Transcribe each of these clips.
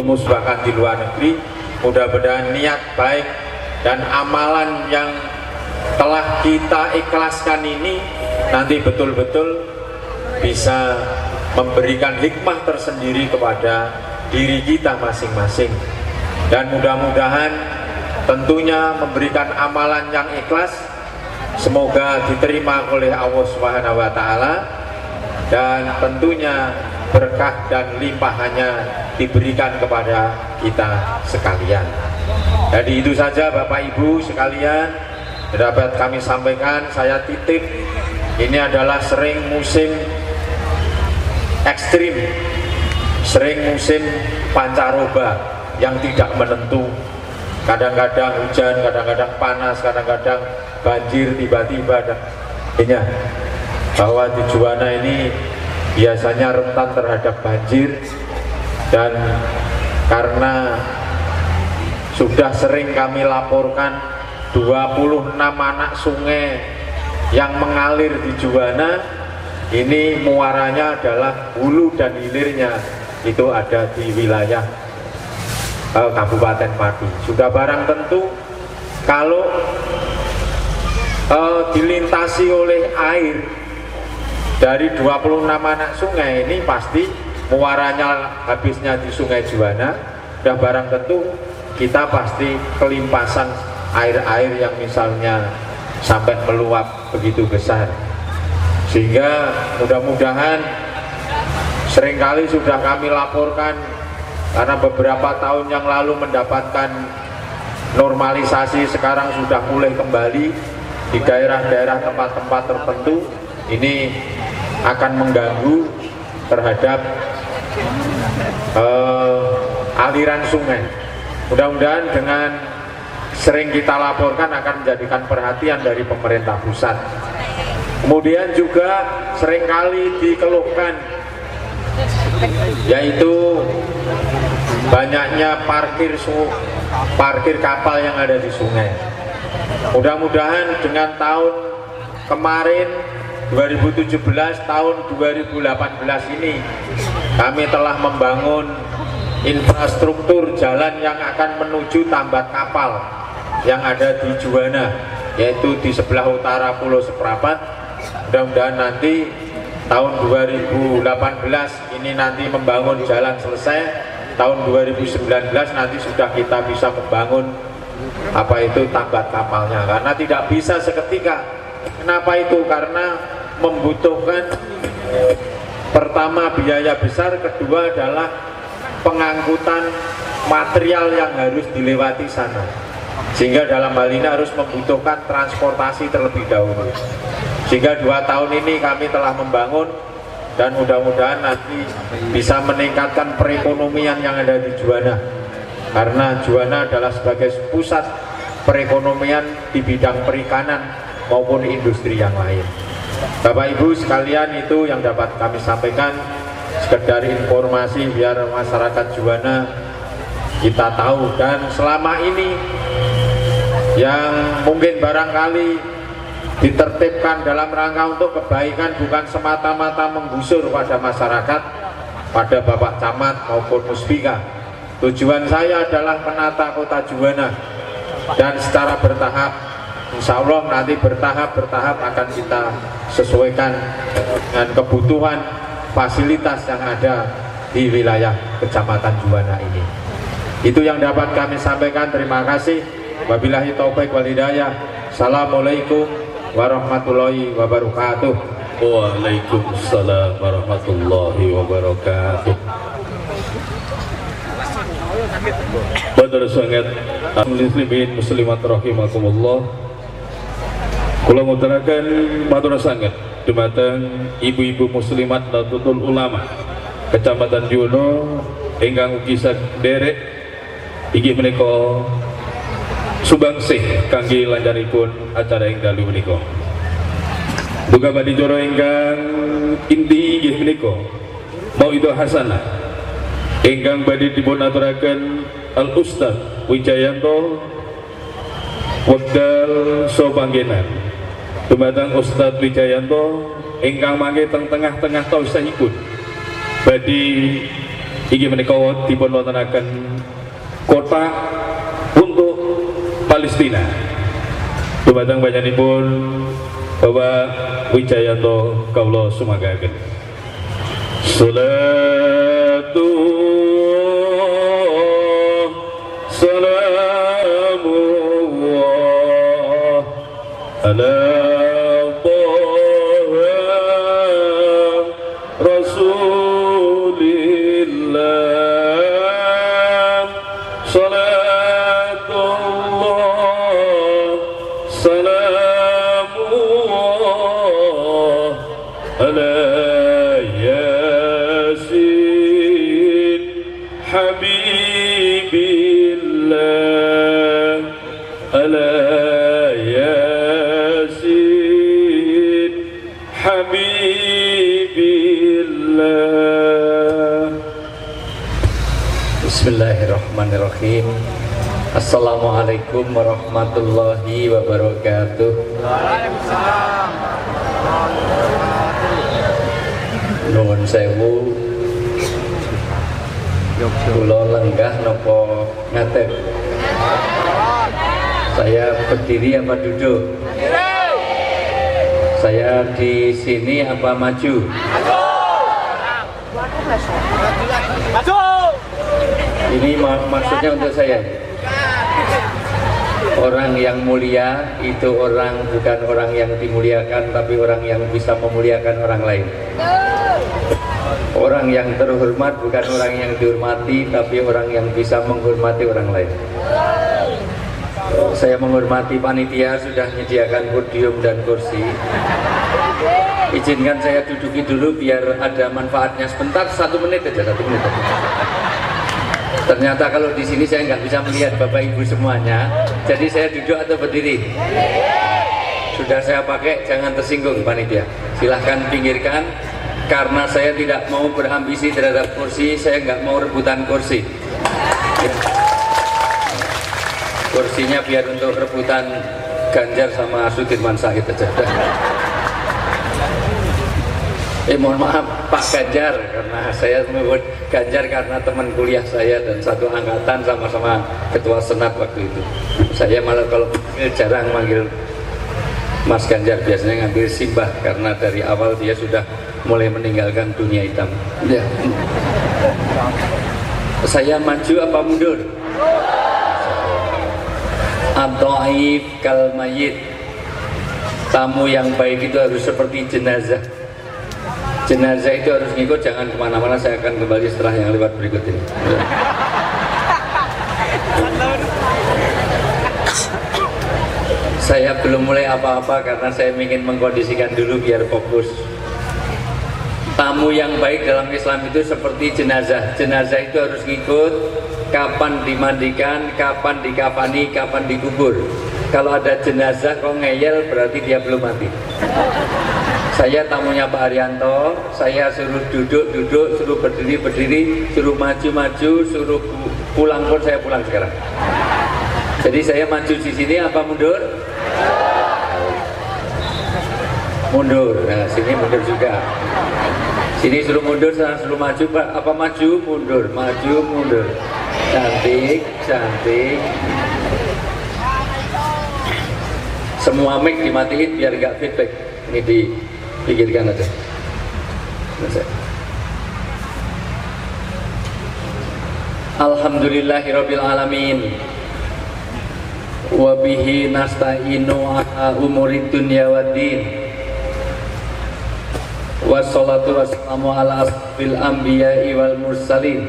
bahkan di luar negeri. Mudah-mudahan niat baik dan amalan yang telah kita ikhlaskan ini nanti betul-betul bisa memberikan hikmah tersendiri kepada diri kita masing-masing, dan mudah-mudahan tentunya memberikan amalan yang ikhlas semoga diterima oleh Allah Subhanahu wa Ta'ala, dan tentunya berkah dan limpahannya diberikan kepada kita sekalian. Jadi itu saja Bapak Ibu sekalian dapat kami sampaikan. Saya titip, ini adalah sering musim ekstrim, sering musim pancaroba yang tidak menentu. Kadang-kadang hujan, kadang-kadang panas, kadang-kadang banjir tiba-tiba. Dan ini bahwa di Juwana ini biasanya rentan terhadap banjir, dan karena sudah sering kami laporkan 26 anak sungai yang mengalir di Juwana ini muaranya adalah hulu dan hilirnya itu ada di wilayah Kabupaten Pati. Sudah barang tentu kalau dilintasi oleh air dari 26 anak sungai ini pasti muaranya habisnya di Sungai Juwana. Sudah barang tentu kita pasti kelimpasan air-air yang misalnya sampai meluap begitu besar, sehingga mudah-mudahan seringkali sudah kami laporkan karena beberapa tahun yang lalu mendapatkan normalisasi, sekarang sudah mulai kembali di daerah-daerah tempat-tempat tertentu. Ini akan mengganggu terhadap aliran sungai. Mudah-mudahan dengan sering kita laporkan akan menjadikan perhatian dari pemerintah pusat. Kemudian juga seringkali dikeluhkan yaitu banyaknya parkir kapal yang ada di sungai. Mudah-mudahan dengan tahun kemarin 2017, tahun 2018 ini kami telah membangun infrastruktur jalan yang akan menuju tambat kapal yang ada di Juwana, yaitu di sebelah utara Pulau Seprapat. Mudah-mudahan nanti tahun 2018 ini nanti membangun jalan selesai, tahun 2019 nanti sudah kita bisa membangun apa itu tambat kapalnya, karena tidak bisa seketika. Kenapa itu? Karena membutuhkan pertama biaya besar, kedua adalah pengangkutan material yang harus dilewati sana, sehingga dalam hal ini harus membutuhkan transportasi terlebih dahulu. Sehingga 2 tahun ini kami telah membangun, dan mudah-mudahan nanti bisa meningkatkan perekonomian yang ada di Juwana, karena Juwana adalah sebagai pusat perekonomian di bidang perikanan maupun industri yang lain. Bapak Ibu sekalian, itu yang dapat kami sampaikan, sekedar informasi biar masyarakat Juwana kita tahu. Dan selama ini yang mungkin barangkali ditertibkan dalam rangka untuk kebaikan, bukan semata-mata menggusur pada masyarakat, pada Bapak Camat maupun Muspika. Tujuan saya adalah menata kota Juwana, dan secara bertahap, insya Allah nanti bertahap akan kita sesuaikan dengan kebutuhan fasilitas yang ada di wilayah Kecamatan Juwana ini. Itu yang dapat kami sampaikan. Terima kasih. Wabillahi taufik wal hidayah. Assalamualaikum warahmatullahi wabarakatuh. Waalaikumsalam warahmatullahi wabarakatuh. Badar sangat muslimin muslimat rahimakumullah. Kula ngutaraken matur sangat dumateng ibu-ibu muslimat Nahdlatul Ulama Kecamatan Juwana ingkang ugi saderek inggih menika sumbangsih kangge lancaripun acara ing dalu menika. Duka padicara ingkang inti inggih menika Mauidhah Hasanah ingkang badhe dipun aturaken Al Ustaz Wijayanto wekdal sapanggenan. Dumateng Ustaz Wijayanto ingkang mangke teng tengah-tengah tausahipun badhe iki menika dipun wontenaken kota untuk Palestina. Dumateng panjenenganipun Bapak Wijayanto kawula sumanggaken. Salatu salamullah ala Bismillahirrahmanirrahim. Assalamualaikum warahmatullahi wabarakatuh. Waalaikumsalam. Nuwun sewu. Kula lenggah napa ngaten? Saya berdiri apa duduk? Saya di sini apa maju? Maju. Ini maksudnya untuk saya. Orang yang mulia itu bukan orang yang dimuliakan, tapi orang yang bisa memuliakan orang lain. Orang yang terhormat bukan orang yang dihormati, tapi orang yang bisa menghormati orang lain. Saya menghormati panitia sudah menyediakan podium dan kursi. Izinkan saya duduki dulu biar ada manfaatnya sebentar, 1 menit aja, 1 menit aja. Ternyata kalau di sini saya nggak bisa melihat Bapak Ibu semuanya, jadi saya duduk atau berdiri? Sudah saya pakai, jangan tersinggung panitia. Silahkan pinggirkan, karena saya tidak mau berambisi terhadap kursi, saya nggak mau rebutan kursi. Kursinya biar untuk rebutan Ganjar sama Sudirman Said aja. Mohon maaf Pak Ganjar, karena saya menyebut Ganjar karena teman kuliah saya dan satu angkatan, sama-sama ketua senat waktu itu. Saya malah kalau jarang manggil Mas Ganjar, biasanya ngambil Simbah karena dari awal dia sudah mulai meninggalkan dunia hitam. Ya. Saya maju apa mundur? At-Ta'if kal mayyit. Tamu yang baik itu harus seperti jenazah. Jenazah itu harus ngikut, jangan kemana-mana. Saya akan kembali setelah yang lewat berikut ini. Saya belum mulai apa-apa karena saya ingin mengkondisikan dulu biar fokus. Tamu yang baik dalam Islam itu seperti jenazah. Jenazah itu harus ngikut, kapan dimandikan, kapan dikafani, kapan dikubur. Kalau ada jenazah kok ngeyel, berarti dia belum mati. Saya tamunya Pak Haryanto, saya suruh duduk, suruh berdiri, suruh maju, suruh pulang pun saya pulang sekarang. Jadi saya maju di sini apa mundur? Mundur. Nah, sini mundur juga. Sini suruh mundur, sana suruh maju, Pak. Apa maju? Mundur, maju, mundur. Cantik. Semua mic dimatiin biar nggak feedback. Ini dipikirkan aja. Alhamdulillahirabbil alamin. Wa bihi nasta'inu ala umurid dunya waddin. Wassalatu wassalamu ala asfil anbiya'i wal mursalin.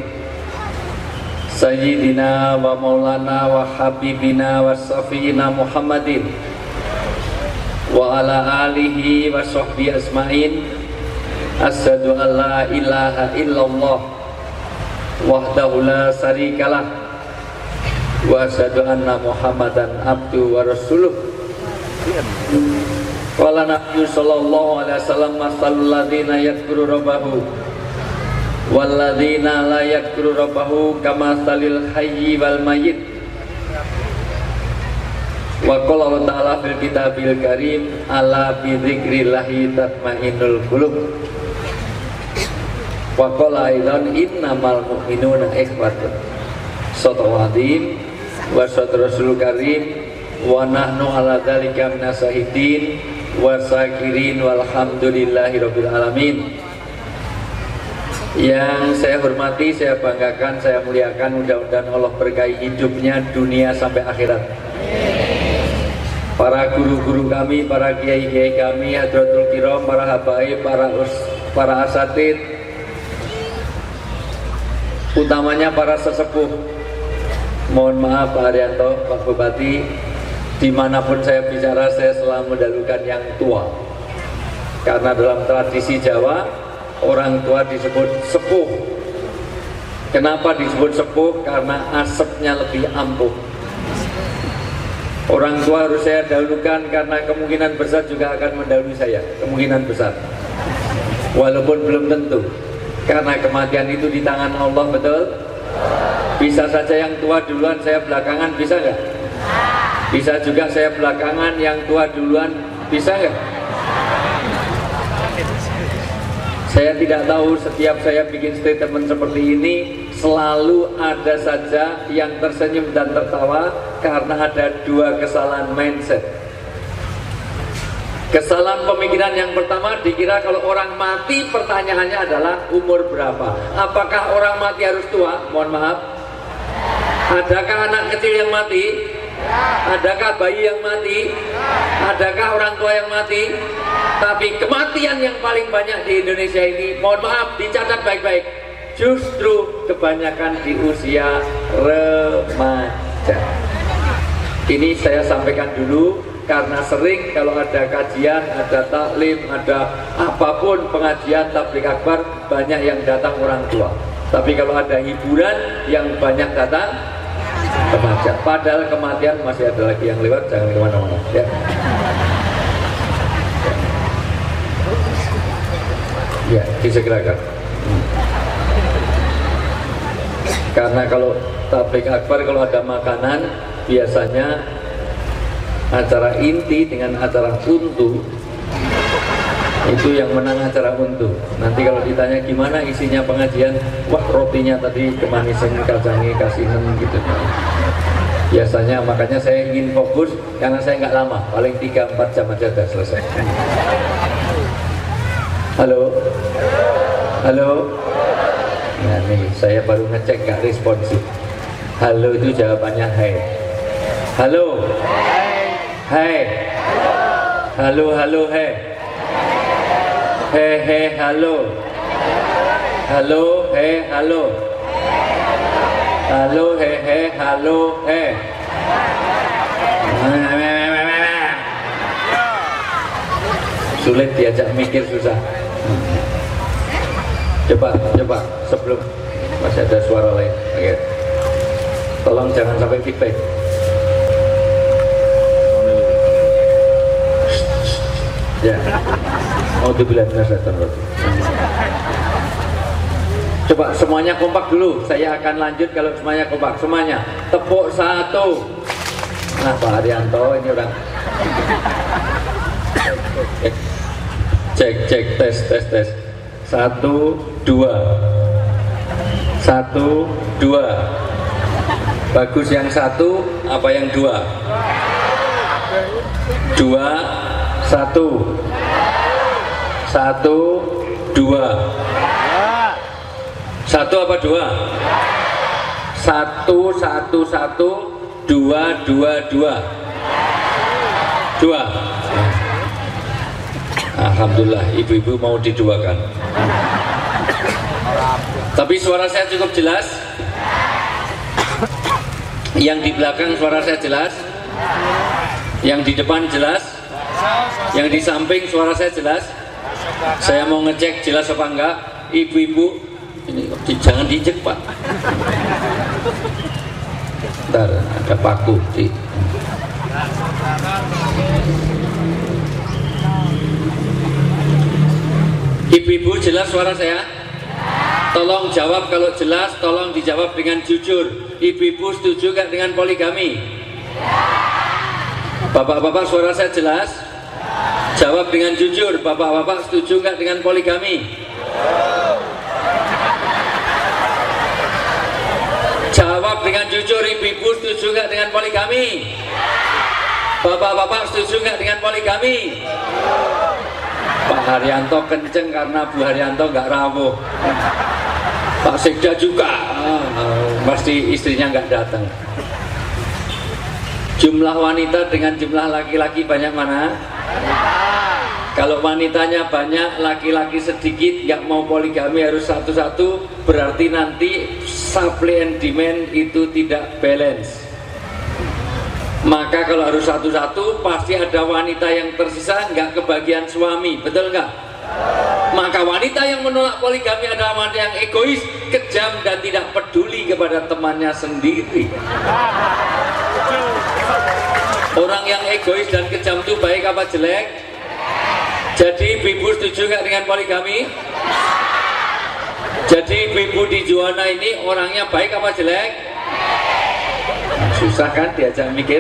Sayyidina wa maulana wa habibina wa safiyina Muhammadin wa ala alihi wa sahbihi asma'in. Asyhadu an la ilaha illallah wahdahu la syarikalah wa asyhadu anna Muhammadan abdu wa rasuluh. Qala Nabi sallallahu alaihi wasallam masalul ladzina yadhkuru rabbahu wal ladzina la yadhkuru rabbahu kamatsalil hayyi wal mayyit. Wa qala ta'ala fil kitabil karim ala bi dzikrillahi tatmainnul qulub. Wa qala aidan innamal mu'minuna ikhwatun. Shadaqallahul wa shadaq rasulul karim wa nahnu ala dzalika minasahidin wa syakirin walhamdulillahi rabbil alamin. Yang saya hormati, saya banggakan, saya muliakan, mudah-mudahan Allah berkahi hidupnya dunia sampai akhirat. Para guru-guru kami, para kiai-kiai kami, hadratul kiram, para habaib, para asatid, utamanya para sesepuh. Mohon maaf Pak Haryanto, Pak Bupati, dimanapun saya bicara saya selalu mendahulukan yang tua. Karena dalam tradisi Jawa, orang tua disebut sepuh. Kenapa disebut sepuh? Karena asapnya lebih ampuh. Orang tua harus saya dahulukan karena kemungkinan besar juga akan mendahului saya. Kemungkinan besar, walaupun belum tentu. Karena kematian itu di tangan Allah, betul? Bisa saja yang tua duluan, saya belakangan, bisa nggak? Bisa juga saya belakangan, yang tua duluan, bisa nggak? Saya tidak tahu, setiap saya bikin statement seperti ini selalu ada saja yang tersenyum dan tertawa karena ada dua kesalahan mindset. Kesalahan pemikiran yang pertama, dikira kalau orang mati pertanyaannya adalah umur berapa. Apakah orang mati harus tua? Mohon maaf. Adakah anak kecil yang mati? Adakah bayi yang mati? Adakah orang tua yang mati? Tapi kematian yang paling banyak di Indonesia ini, mohon maaf, dicatat baik-baik, justru kebanyakan di usia remaja. Ini saya sampaikan dulu karena sering kalau ada kajian, ada taklim, ada apapun pengajian tabligh akbar, banyak yang datang orang tua. Tapi kalau ada hiburan, yang banyak datang remaja. Padahal kematian masih ada lagi yang lewat, jangan kemana-mana ya. Ya, disegerakan. Karena kalau tabligh akbar, kalau ada makanan, biasanya acara inti dengan acara untu, itu yang menang acara untu. Nanti kalau ditanya gimana isinya pengajian, wah rotinya tadi kemanisan, kacangnya kasihan gitu. Biasanya, makanya saya ingin fokus karena saya nggak lama, paling 3-4 jam aja udah selesai. Halo, halo. Nah nih, saya baru ngecek nggak responsif. Halo itu jawabannya hai. Halo, hai. Halo, halo, hai. He, halo. Halo, he, halo. Halo, he, halo, he. Sulit diajak mikir, susah. Coba sebelum masih ada suara lain. Oke. Tolong jangan sampai feedback. Ya. Alhamdulillah. Coba semuanya kompak dulu. Saya akan lanjut kalau semuanya kompak. Semuanya tepuk satu. Nah Pak Haryanto ini orang. Cek tes. 1, 2. 1, 2. Bagus yang 1, apa yang 2? 2, 1. 1, 2. 1 apa 2? 1, 1, 1, 2, 2, 2. 2. Alhamdulillah, ibu-ibu mau diduakan. Tapi suara saya cukup jelas. Yang di belakang suara saya jelas. Yang di depan jelas. Yang di samping suara saya jelas. Saya mau ngecek jelas apa enggak. Ibu-ibu, ini jangan diinjek Pak. Bentar, ada paku. Ibu-ibu jelas suara saya? Tolong jawab kalau jelas, tolong dijawab dengan jujur. Ibu-ibu setuju gak dengan poligami? Bapak-bapak suara saya jelas? Jawab dengan jujur, bapak-bapak setuju gak dengan poligami? jujur, ibu-ibu setuju nggak dengan poligami? Bapak-bapak setuju nggak dengan poligami? Pak Haryanto kenceng karena Bu Haryanto nggak rawuh. Pak Sekda juga, pasti istrinya nggak datang. Jumlah wanita dengan jumlah laki-laki banyak mana? Kalau wanitanya banyak, laki-laki sedikit, nggak mau poligami harus satu-satu, berarti nanti supply and demand itu tidak balance. Maka kalau harus satu-satu, pasti ada wanita yang tersisa nggak kebagian suami, betul nggak? Maka wanita yang menolak poligami adalah wanita yang egois, kejam, dan tidak peduli kepada temannya sendiri. Orang yang egois dan kejam itu baik apa jelek? Jadi ibu setuju nggak dengan poligami? Jadi ibu di Juwana ini orangnya baik apa jelek? Susah kan diajak mikir.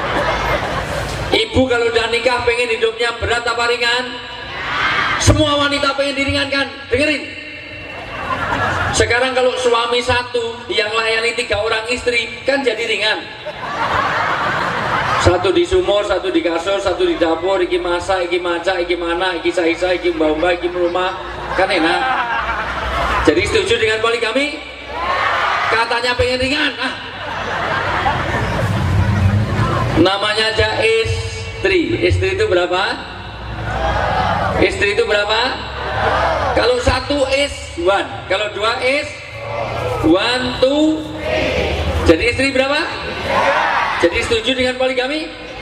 Ibu kalau udah nikah pengen hidupnya berat apa ringan? Semua wanita pengen diringankan. Dengerin. Sekarang kalau suami satu yang layani 3 orang istri kan jadi ringan. Satu di sumur, satu di kasur, satu di dapur, iki masak, iki maca, iki mana, iki saisa, iki mbak-mbak, iki rumah, kan enak. Jadi setuju dengan poligami? Katanya pengen ringan. Namanya aja istri. Istri itu berapa? Istri itu berapa? Kalau satu is one, kalau dua is one, two. Jadi istri berapa? Jadi setuju dengan poligami?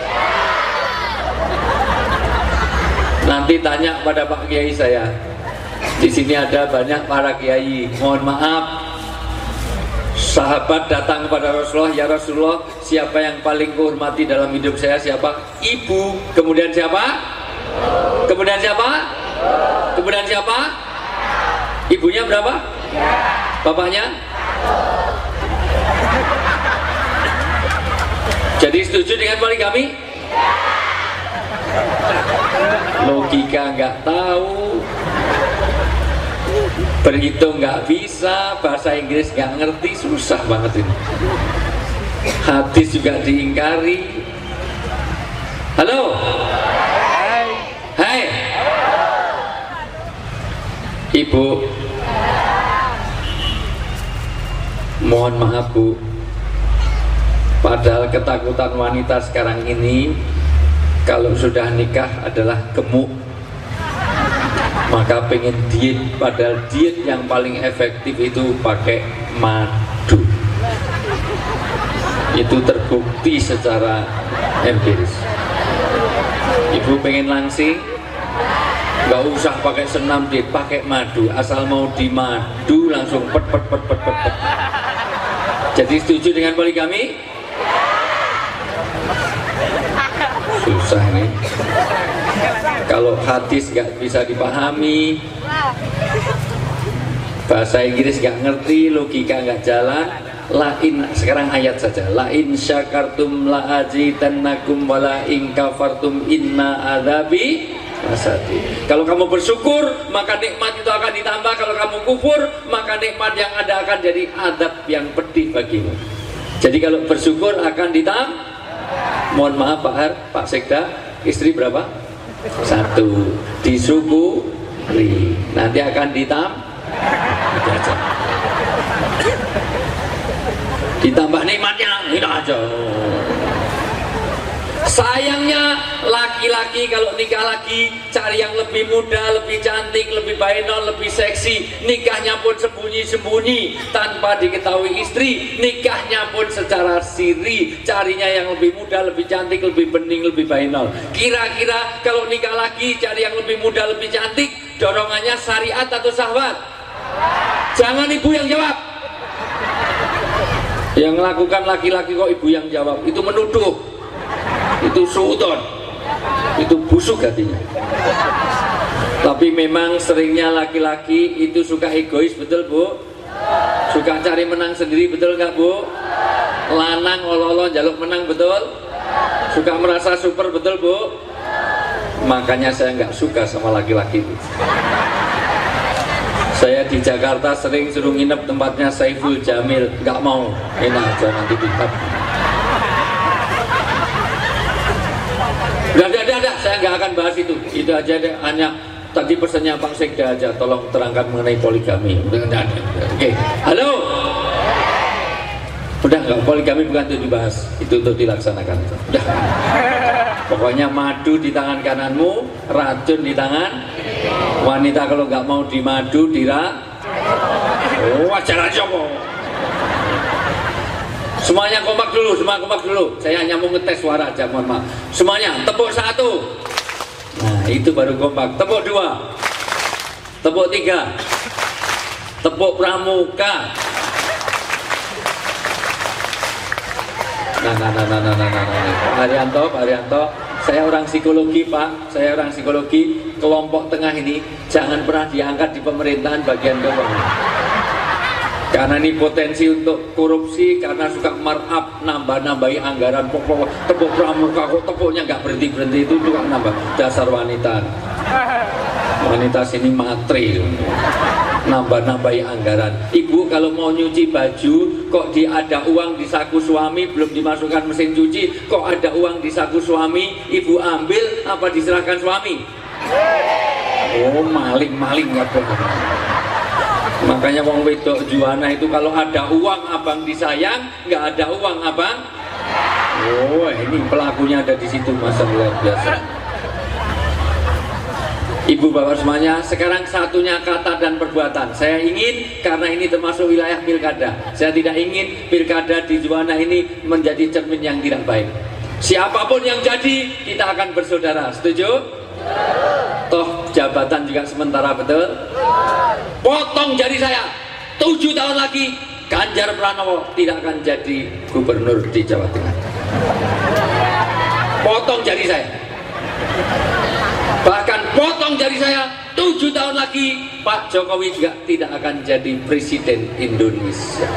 Nanti tanya pada Pak Kiai saya. Di sini ada banyak para kiai. Mohon maaf, sahabat datang kepada Rasulullah, ya Rasulullah, siapa yang paling kuhormati dalam hidup saya? Siapa? Ibu. Kemudian siapa? Kemudian siapa? Kemudian siapa? Ibunya berapa? Bapaknya? Jadi setuju dengan poligami? Logika nggak tahu, berhitung nggak bisa, bahasa Inggris nggak ngerti, susah banget ini. Hadis juga diingkari. Halo? Hai Ibu, mohon maaf Bu, padahal ketakutan wanita sekarang ini kalau sudah nikah adalah gemuk. Maka pengen diet, padahal diet yang paling efektif itu pakai madu. Itu terbukti secara empiris. Ibu pengen langsing, nggak usah pakai senam diet, pakai madu. Asal mau di madu langsung pet. Jadi setuju dengan poligami? Susah nih. Kalau hadis nggak bisa dipahami, bahasa Inggris nggak ngerti, logika nggak jalan, lain sekarang ayat saja. Lain syakartum la azidannakum wala in kafartum inna adzabi masadi. Kalau kamu bersyukur maka nikmat itu akan ditambah, kalau kamu kufur maka nikmat yang ada akan jadi azab yang pedih bagimu. Jadi kalau bersyukur akan ditambah. Mohon maaf Pak Har, Pak Sekda, istri berapa? 1. Disyukuri, nanti akan ditambah nikmatnya, ini aja. Sayangnya laki-laki kalau nikah lagi cari yang lebih muda, lebih cantik, lebih bainol, lebih seksi. Nikahnya pun sembunyi-sembunyi tanpa diketahui istri. Nikahnya pun secara siri, carinya yang lebih muda, lebih cantik, lebih bening, lebih bainol. Kira-kira kalau nikah lagi cari yang lebih muda, lebih cantik, dorongannya syariat atau syahwat? Jangan ibu yang jawab. Yang melakukan laki-laki kok ibu yang jawab, itu menuduh, itu suudon, itu busuk hatinya. Tapi memang seringnya laki-laki itu suka egois, betul Bu? Suka cari menang sendiri, betul nggak Bu? Lanang ololo jaluk menang, betul? Suka merasa super, betul Bu? Makanya saya nggak suka sama laki-laki itu. Saya di Jakarta sering suruh nginep tempatnya Saiful Jamil, nggak mau, enak aja nanti ditap. Udah, saya nggak akan bahas itu aja deh, hanya tadi pesannya Pak Sekda aja, tolong terangkan mengenai poligami. Udah. Oke, halo. Udah nggak, poligami bukan untuk dibahas, itu untuk dilaksanakan. Udah. Pokoknya madu di tangan kananmu, racun di tangan wanita. Kalau nggak mau dimadu, wajar aja kok. Semuanya kompak dulu. Saya hanya mau ngetes suara aja, mohon maaf. Semuanya tepuk 1. Nah, itu baru kompak. Tepuk 2. Tepuk 3. Tepuk pramuka. Nah. Pak Haryanto, saya orang psikologi Pak, kelompok tengah ini jangan pernah diangkat di pemerintahan bagian keuangan. Karena ini potensi untuk korupsi, karena suka markup, nambah-nambahi anggaran pokok, tepuk pramuka kok tepuknya nggak berhenti-berhenti, itu juga nambah. Dasar wanita sini matri, nambah-nambahi anggaran. Ibu kalau mau nyuci baju, kok ada uang di saku suami, belum dimasukkan mesin cuci, kok ada uang di saku suami, ibu ambil apa diserahkan suami? Oh, maling apa? Makanya wong wedok juana itu kalau ada uang abang disayang, nggak ada uang abang. Oh, ini pelakunya ada di situ, masa luar biasa. Ibu bapak semuanya, sekarang satunya kata dan perbuatan. Saya ingin, karena ini termasuk wilayah pilkada, saya tidak ingin pilkada di Juwana ini menjadi cermin yang tidak baik. Siapapun yang jadi, kita akan bersaudara. Setuju? Toh jabatan juga sementara, betul? Potong jari saya, 7 tahun lagi Ganjar Pranowo tidak akan jadi gubernur di Jawa Tengah. Potong jari saya. Bahkan potong jari saya, 7 tahun lagi Pak Jokowi juga tidak akan jadi presiden Indonesia.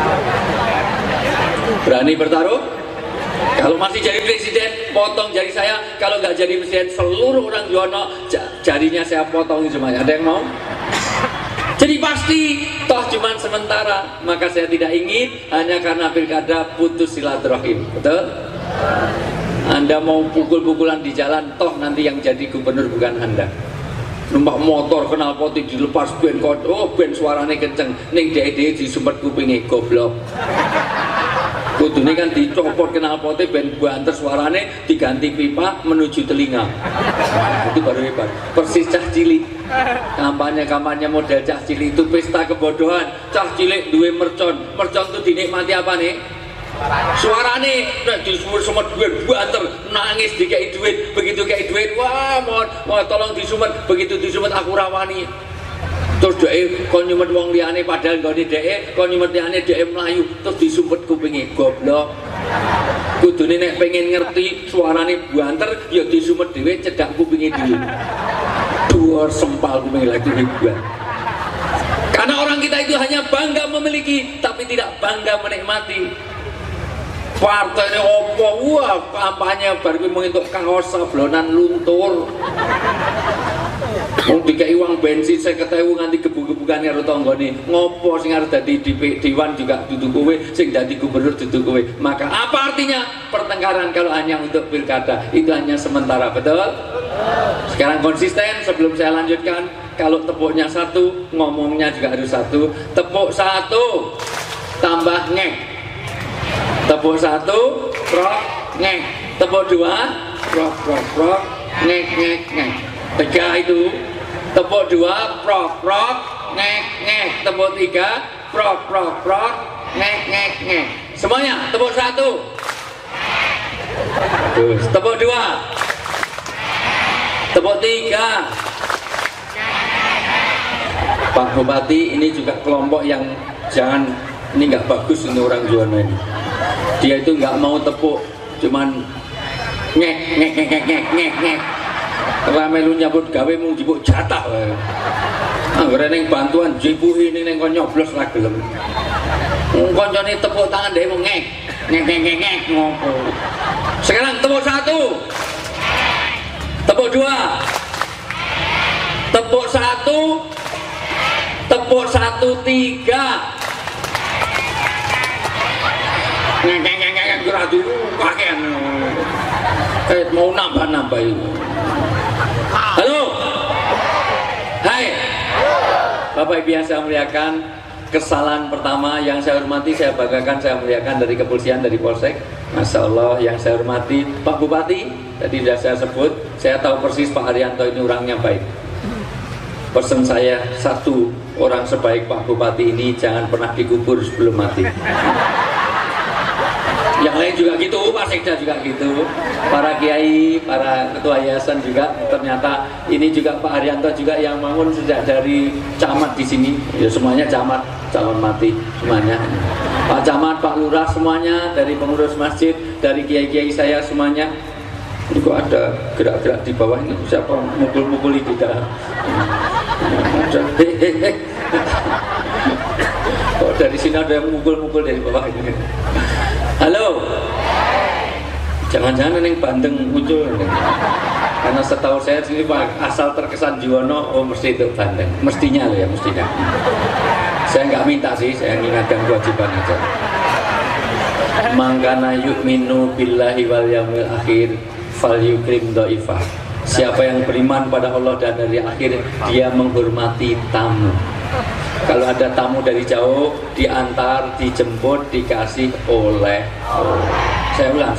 Berani bertaruh? Kalau masih jadi presiden, potong jari saya. Kalau nggak jadi presiden, seluruh orang Juwana jarinya saya potong semuanya. Ada yang mau? Jadi pasti, toh cuman sementara. Maka saya tidak ingin hanya karena pilkada putus silaturahim. Betul? Anda mau pukul-pukulan di jalan, toh nanti yang jadi gubernur bukan Anda. Numpak motor kenal poti dilepas ben kod, ben suarane kenceng, ning dhek-dhek disumpet kupinge, goblok. Kudune kan dicopot kenal poti ben banter suarane, diganti pipa menuju telinga. Nah, itu baru hebat. Persis cah cilik. Kampanye model cah cilik itu pesta kebodohan. Cah cilik duwe mercon tuh dinikmati apa nih? Suarane nek disuwur semet duit banter, nangis dikei duit, begitu kei duit, wah mohon tolong disumet, begitu disumet aku rawani. Terus dhek kon nyumet wong liyane padahal nggone dhek, kon nyumet liyane dhek mlayu, terus disumpet kupinge, goblok. Kudune nek pengen ngerti suarane banter, ya disumet dhewe cedak kupinge dhewe. Duar sempal kupinge lagi hebat. Karena orang kita itu hanya bangga memiliki, tapi tidak bangga menikmati. Partai opo, wah kampanye baru mengentuk kaos sablonan luntur. Wong dikai uang bensin 50.000 nganti gebuk-gebukan karo tanggane. Ngopo sing arep dadi dewan juga dudu kowe, sing dadi gubernur dudu kowe. Maka apa artinya pertengkaran kalau hanya untuk pilkada? Itu hanya sementara, betul? Sekarang konsisten. Sebelum saya lanjutkan, kalau tepuknya 1, ngomongnya juga harus 1. Tepuk 1 tambah ngek. Tepuk 1 prok ngek. Tepuk 2 prok ngek. 3 itu. Tepuk 2 prok ngek. Tepuk 3 prok ngek. Semuanya tepuk 1. Terus tepuk 2. Tepuk 3. Pak Bupati, ini juga kelompok yang jangan, ini nggak bagus untuk orang Juwana ini. Dia itu nggak mau tepuk, cuman ngek. Rame lu nyambut gawe mung jipuk jatah. Anggere ning bantuan jipuhi ning kon nyoblos ra gelem. Koncone tepuk tangan dhewe mung ngek ngopo. Sekarang tepuk 1. Tepuk 2. Tepuk 1. Tepuk tepuk 1-3. Gerak dulu kakean. Kayak mau nambah-nambah itu. Halo. Hai. Bapak Ibu yang saya muliakan, kesalahan pertama yang saya hormati, saya banggakan, saya muliakan dari kepolisian, dari Polsek. Masya Allah, yang saya hormati Pak Bupati, tadi sudah saya sebut, saya tahu persis Pak Haryanto ini orangnya baik. Pesan saya, satu, orang sebaik Pak Bupati ini jangan pernah dikubur sebelum mati. Yang lain juga gitu, Pak Sekda juga gitu, para kiai, para ketua yayasan juga. Ternyata ini juga Pak Haryanto juga yang bangun sejak dari camat di sini. Ya semuanya camat, calon mati semuanya. Pak Camat, Pak Lurah semuanya, dari pengurus masjid, dari kiai-kiai saya semuanya. Ini kok ada gerak-gerak di bawah ini, siapa mukul-mukul di dalam? Kok dari sini ada yang mukul-mukul dari bawah ini? Halo, jangan-jangan yang Bandeng muncul, karena setahu saya sini Pak asal terkesan Jiwono, oh mesti itu Bandeng, mestinya loh ya, mestinya. Saya nggak minta sih, saya mengingatkan kewajiban aja. Mangkana yu'minu billahi wal yaumil akhir fal yukrim dhaifah. Siapa yang beriman pada Allah dan hari akhir, dia menghormati tamu. Kalau ada tamu dari jauh, diantar, dijemput, dikasih oleh. Saya ulang.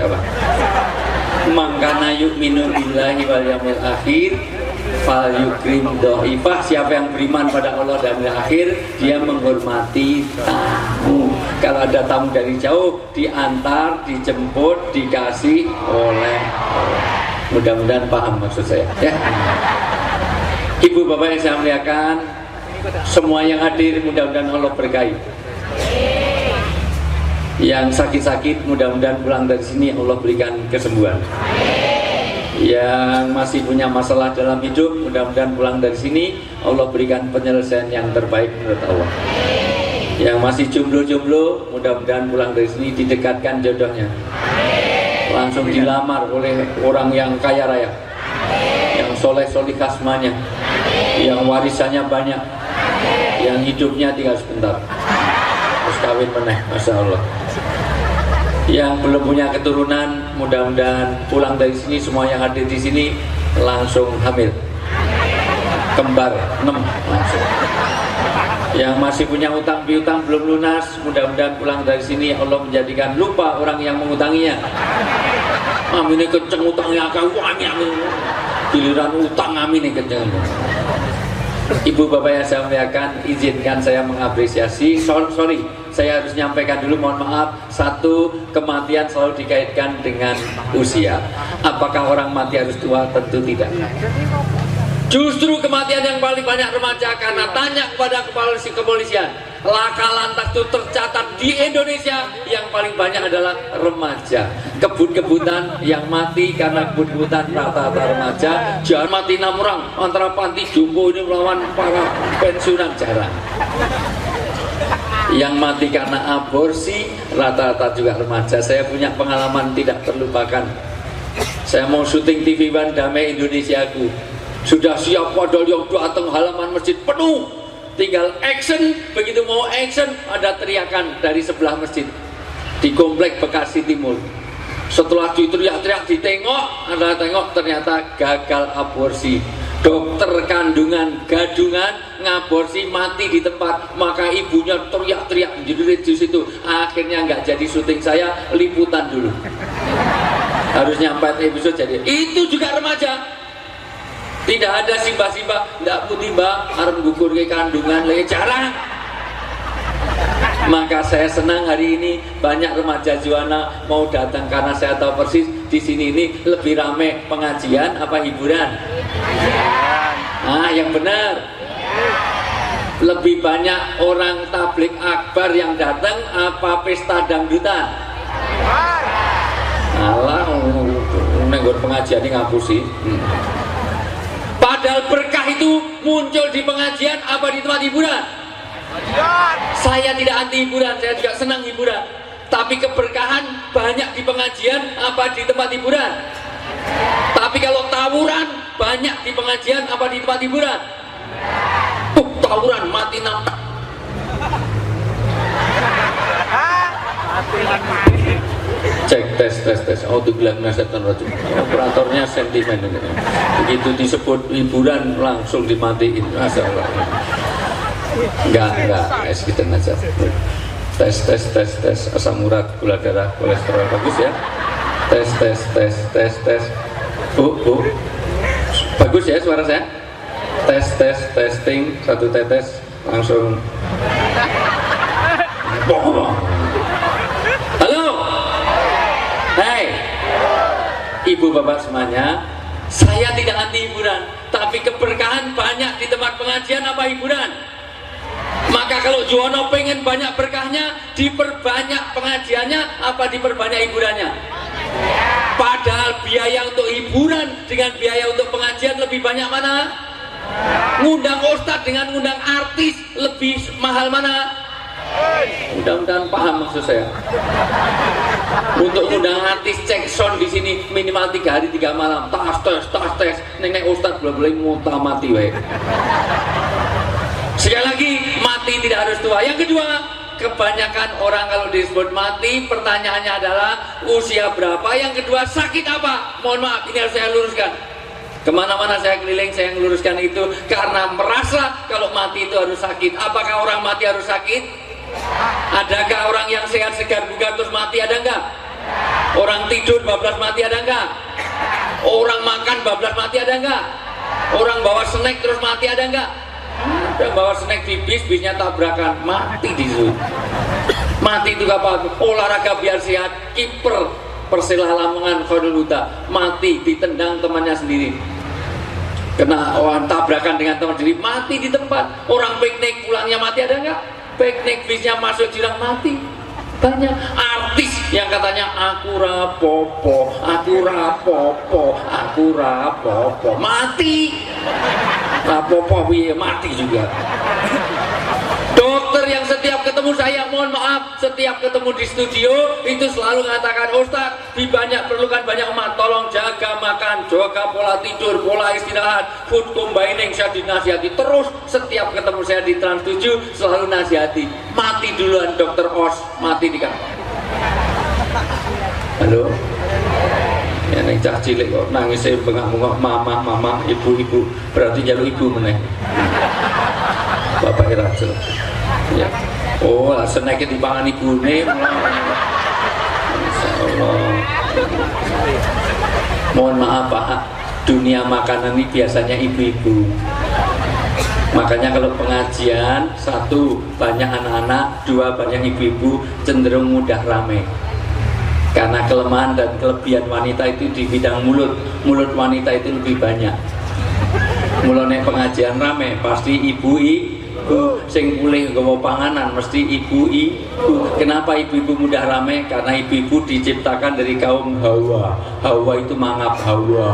Mangkana yu'minu billahi wal yaumil akhir fal yukrim dhaifah. Siapa yang beriman pada Allah dan hari akhir, dia menghormati tamu. Kalau ada tamu dari jauh, diantar, dijemput, dikasih oleh. Mudah-mudahan paham maksud saya ya. Ibu bapak yang saya muliakan, semua yang hadir mudah-mudahan Allah berkahi. Yang sakit-sakit mudah-mudahan pulang dari sini Allah berikan kesembuhan. Yang masih punya masalah dalam hidup mudah-mudahan pulang dari sini Allah berikan penyelesaian yang terbaik menurut Allah. Yang masih jomblo-jomblo mudah-mudahan pulang dari sini didekatkan jodohnya, langsung dilamar oleh orang yang kaya raya, yang soleh-solihah semuanya, yang warisannya banyak, yang hidupnya tinggal sebentar terus kawin meneh, Masya Allah. Yang belum punya keturunan mudah-mudahan pulang dari sini, semua yang hadir di sini langsung hamil, kembar 6 langsung. Yang masih punya utang piutang belum lunas mudah-mudahan pulang dari sini Allah menjadikan lupa orang yang mengutanginya. Amin kenceng utangnya akak, amin. Giliran utang amin kenceng. Ibu bapak yang saya muliakan, izinkan saya mengapresiasi. Sorry, saya harus nyampaikan dulu, mohon maaf. Satu, kematian selalu dikaitkan dengan usia. Apakah orang mati harus tua? Tentu tidak. Justru kematian yang paling banyak remaja, karena tanya kepada kepala kepolisian, laka lantas itu tercatat di Indonesia yang paling banyak adalah remaja. Kebut-kebutan yang mati karena kebut-kebutan rata-rata remaja. Jangan mati 6 orang antara panti jumbo ini melawan para pensiunan, jarang. Yang mati karena aborsi rata-rata juga remaja. Saya punya pengalaman tidak terlupakan. Saya mau syuting TV One Damai Indonesiaku. Sudah siap padahal yang datang halaman masjid penuh, tinggal action. Begitu mau action ada teriakan dari sebelah masjid di komplek Bekasi Timur. Setelah diteriak-teriak ditengok, ada tengok ternyata gagal aborsi. Dokter kandungan gadungan ngaborsi mati di tempat, maka ibunya teriak-teriak jerit di situ. Akhirnya nggak jadi syuting saya, liputan dulu. Harusnya 4 episode jadi. Itu juga remaja. Tidak ada simba-simba, tidak putih mbak, arep gugur ke kandungan, lagi jarang. Maka saya senang hari ini banyak remaja Juwana mau datang, karena saya tahu persis di sini ini lebih rame pengajian apa hiburan. Ah, yang benar. Lebih banyak orang tablik akbar yang datang apa pesta dangdutan? Alah, nenggur pengajian ini ngapusi. Padahal berkah itu muncul di pengajian apa di tempat hiburan? Saya tidak anti hiburan, saya juga senang hiburan. Tapi keberkahan banyak di pengajian apa di tempat hiburan? Tapi kalau tawuran banyak di pengajian apa di tempat hiburan? tawuran mati 6. Cek tes audioglam setan racun. Operatornya sentimen ini. Begitu disebut hiburan langsung dimatiin. Masalah. Enggak kita aja. Tes asam urat, gula darah, kolesterol bagus ya. Tes. Bu. Bagus ya suara saya. Testing 1 tetes langsung. Halo. Hai. Ibu bapak semuanya, saya tidak anti hiburan, tapi keberkahan banyak di tempat pengajian apa hiburan? Maka kalau Juwono pengen banyak berkahnya, diperbanyak pengajiannya apa diperbanyak hiburannya? Padahal biaya untuk hiburan dengan biaya untuk pengajian lebih banyak mana? Ngundang ustadz dengan ngundang artis lebih mahal mana? Mudah-mudahan paham maksud saya. Untuk ngundang artis cek sound di sini minimal 3 hari 3 malam. Tas tes. Nenek ustadz belum boleh muntah mati wae. Sekali lagi, mati tidak harus tua. Yang kedua, kebanyakan orang kalau disebut mati, pertanyaannya adalah usia berapa? Yang kedua, sakit apa? Mohon maaf, ini harus saya luruskan. Kemana-mana saya keliling, saya meluruskan itu karena merasa kalau mati itu harus sakit. Apakah orang mati harus sakit? Adakah orang yang sehat segar bugar terus mati? Ada enggak? Orang tidur bablas mati ada enggak? Orang makan bablas mati ada enggak? Orang bawa snack terus mati ada enggak? Ada bawa snack di bisnya tabrakan, mati di situ. Mati itu apa? Olahraga biar sehat, kiper Persela Lamongan Khairul Huda mati ditendang temannya sendiri. Kena orang tabrakan dengan teman sendiri, mati di tempat. Orang piknik pulangnya mati ada enggak? Piknik bisnya masuk jurang mati. Banyak artis yang katanya aku rapopo mati. Rapopo mati juga. Dokter yang setiap ketemu saya, mohon maaf, setiap ketemu di studio itu selalu mengatakan, Ustaz, perlukan banyak umat, tolong jaga makan, jaga pola tidur, pola istirahat, food combining, saya dinasihati terus. Setiap ketemu saya di Trans 7 selalu nasihati, mati duluan dokter Os, mati di kamar. Halo, ya neng cah cilik kok nangis saya bengak-bengok mama, ibu, berarti jalur ibu meneh. Bapak Irajel. Ya. Oh, seneknya di pangan ibune. Insyaallah. Mohon maaf Pak, dunia makanan ini biasanya ibu-ibu. Makanya kalau pengajian, 1 banyak anak-anak, 2 banyak ibu-ibu, cenderung mudah ramai. Karena kelemahan dan kelebihan wanita itu di bidang mulut wanita itu lebih banyak. Mulane pengajian rame pasti ibu sing mulih nggawa panganan mesti ibu. Kenapa ibu-ibu mudah rame? Karena ibu-ibu diciptakan dari kaum Hawa. Hawa itu mangap Hawa.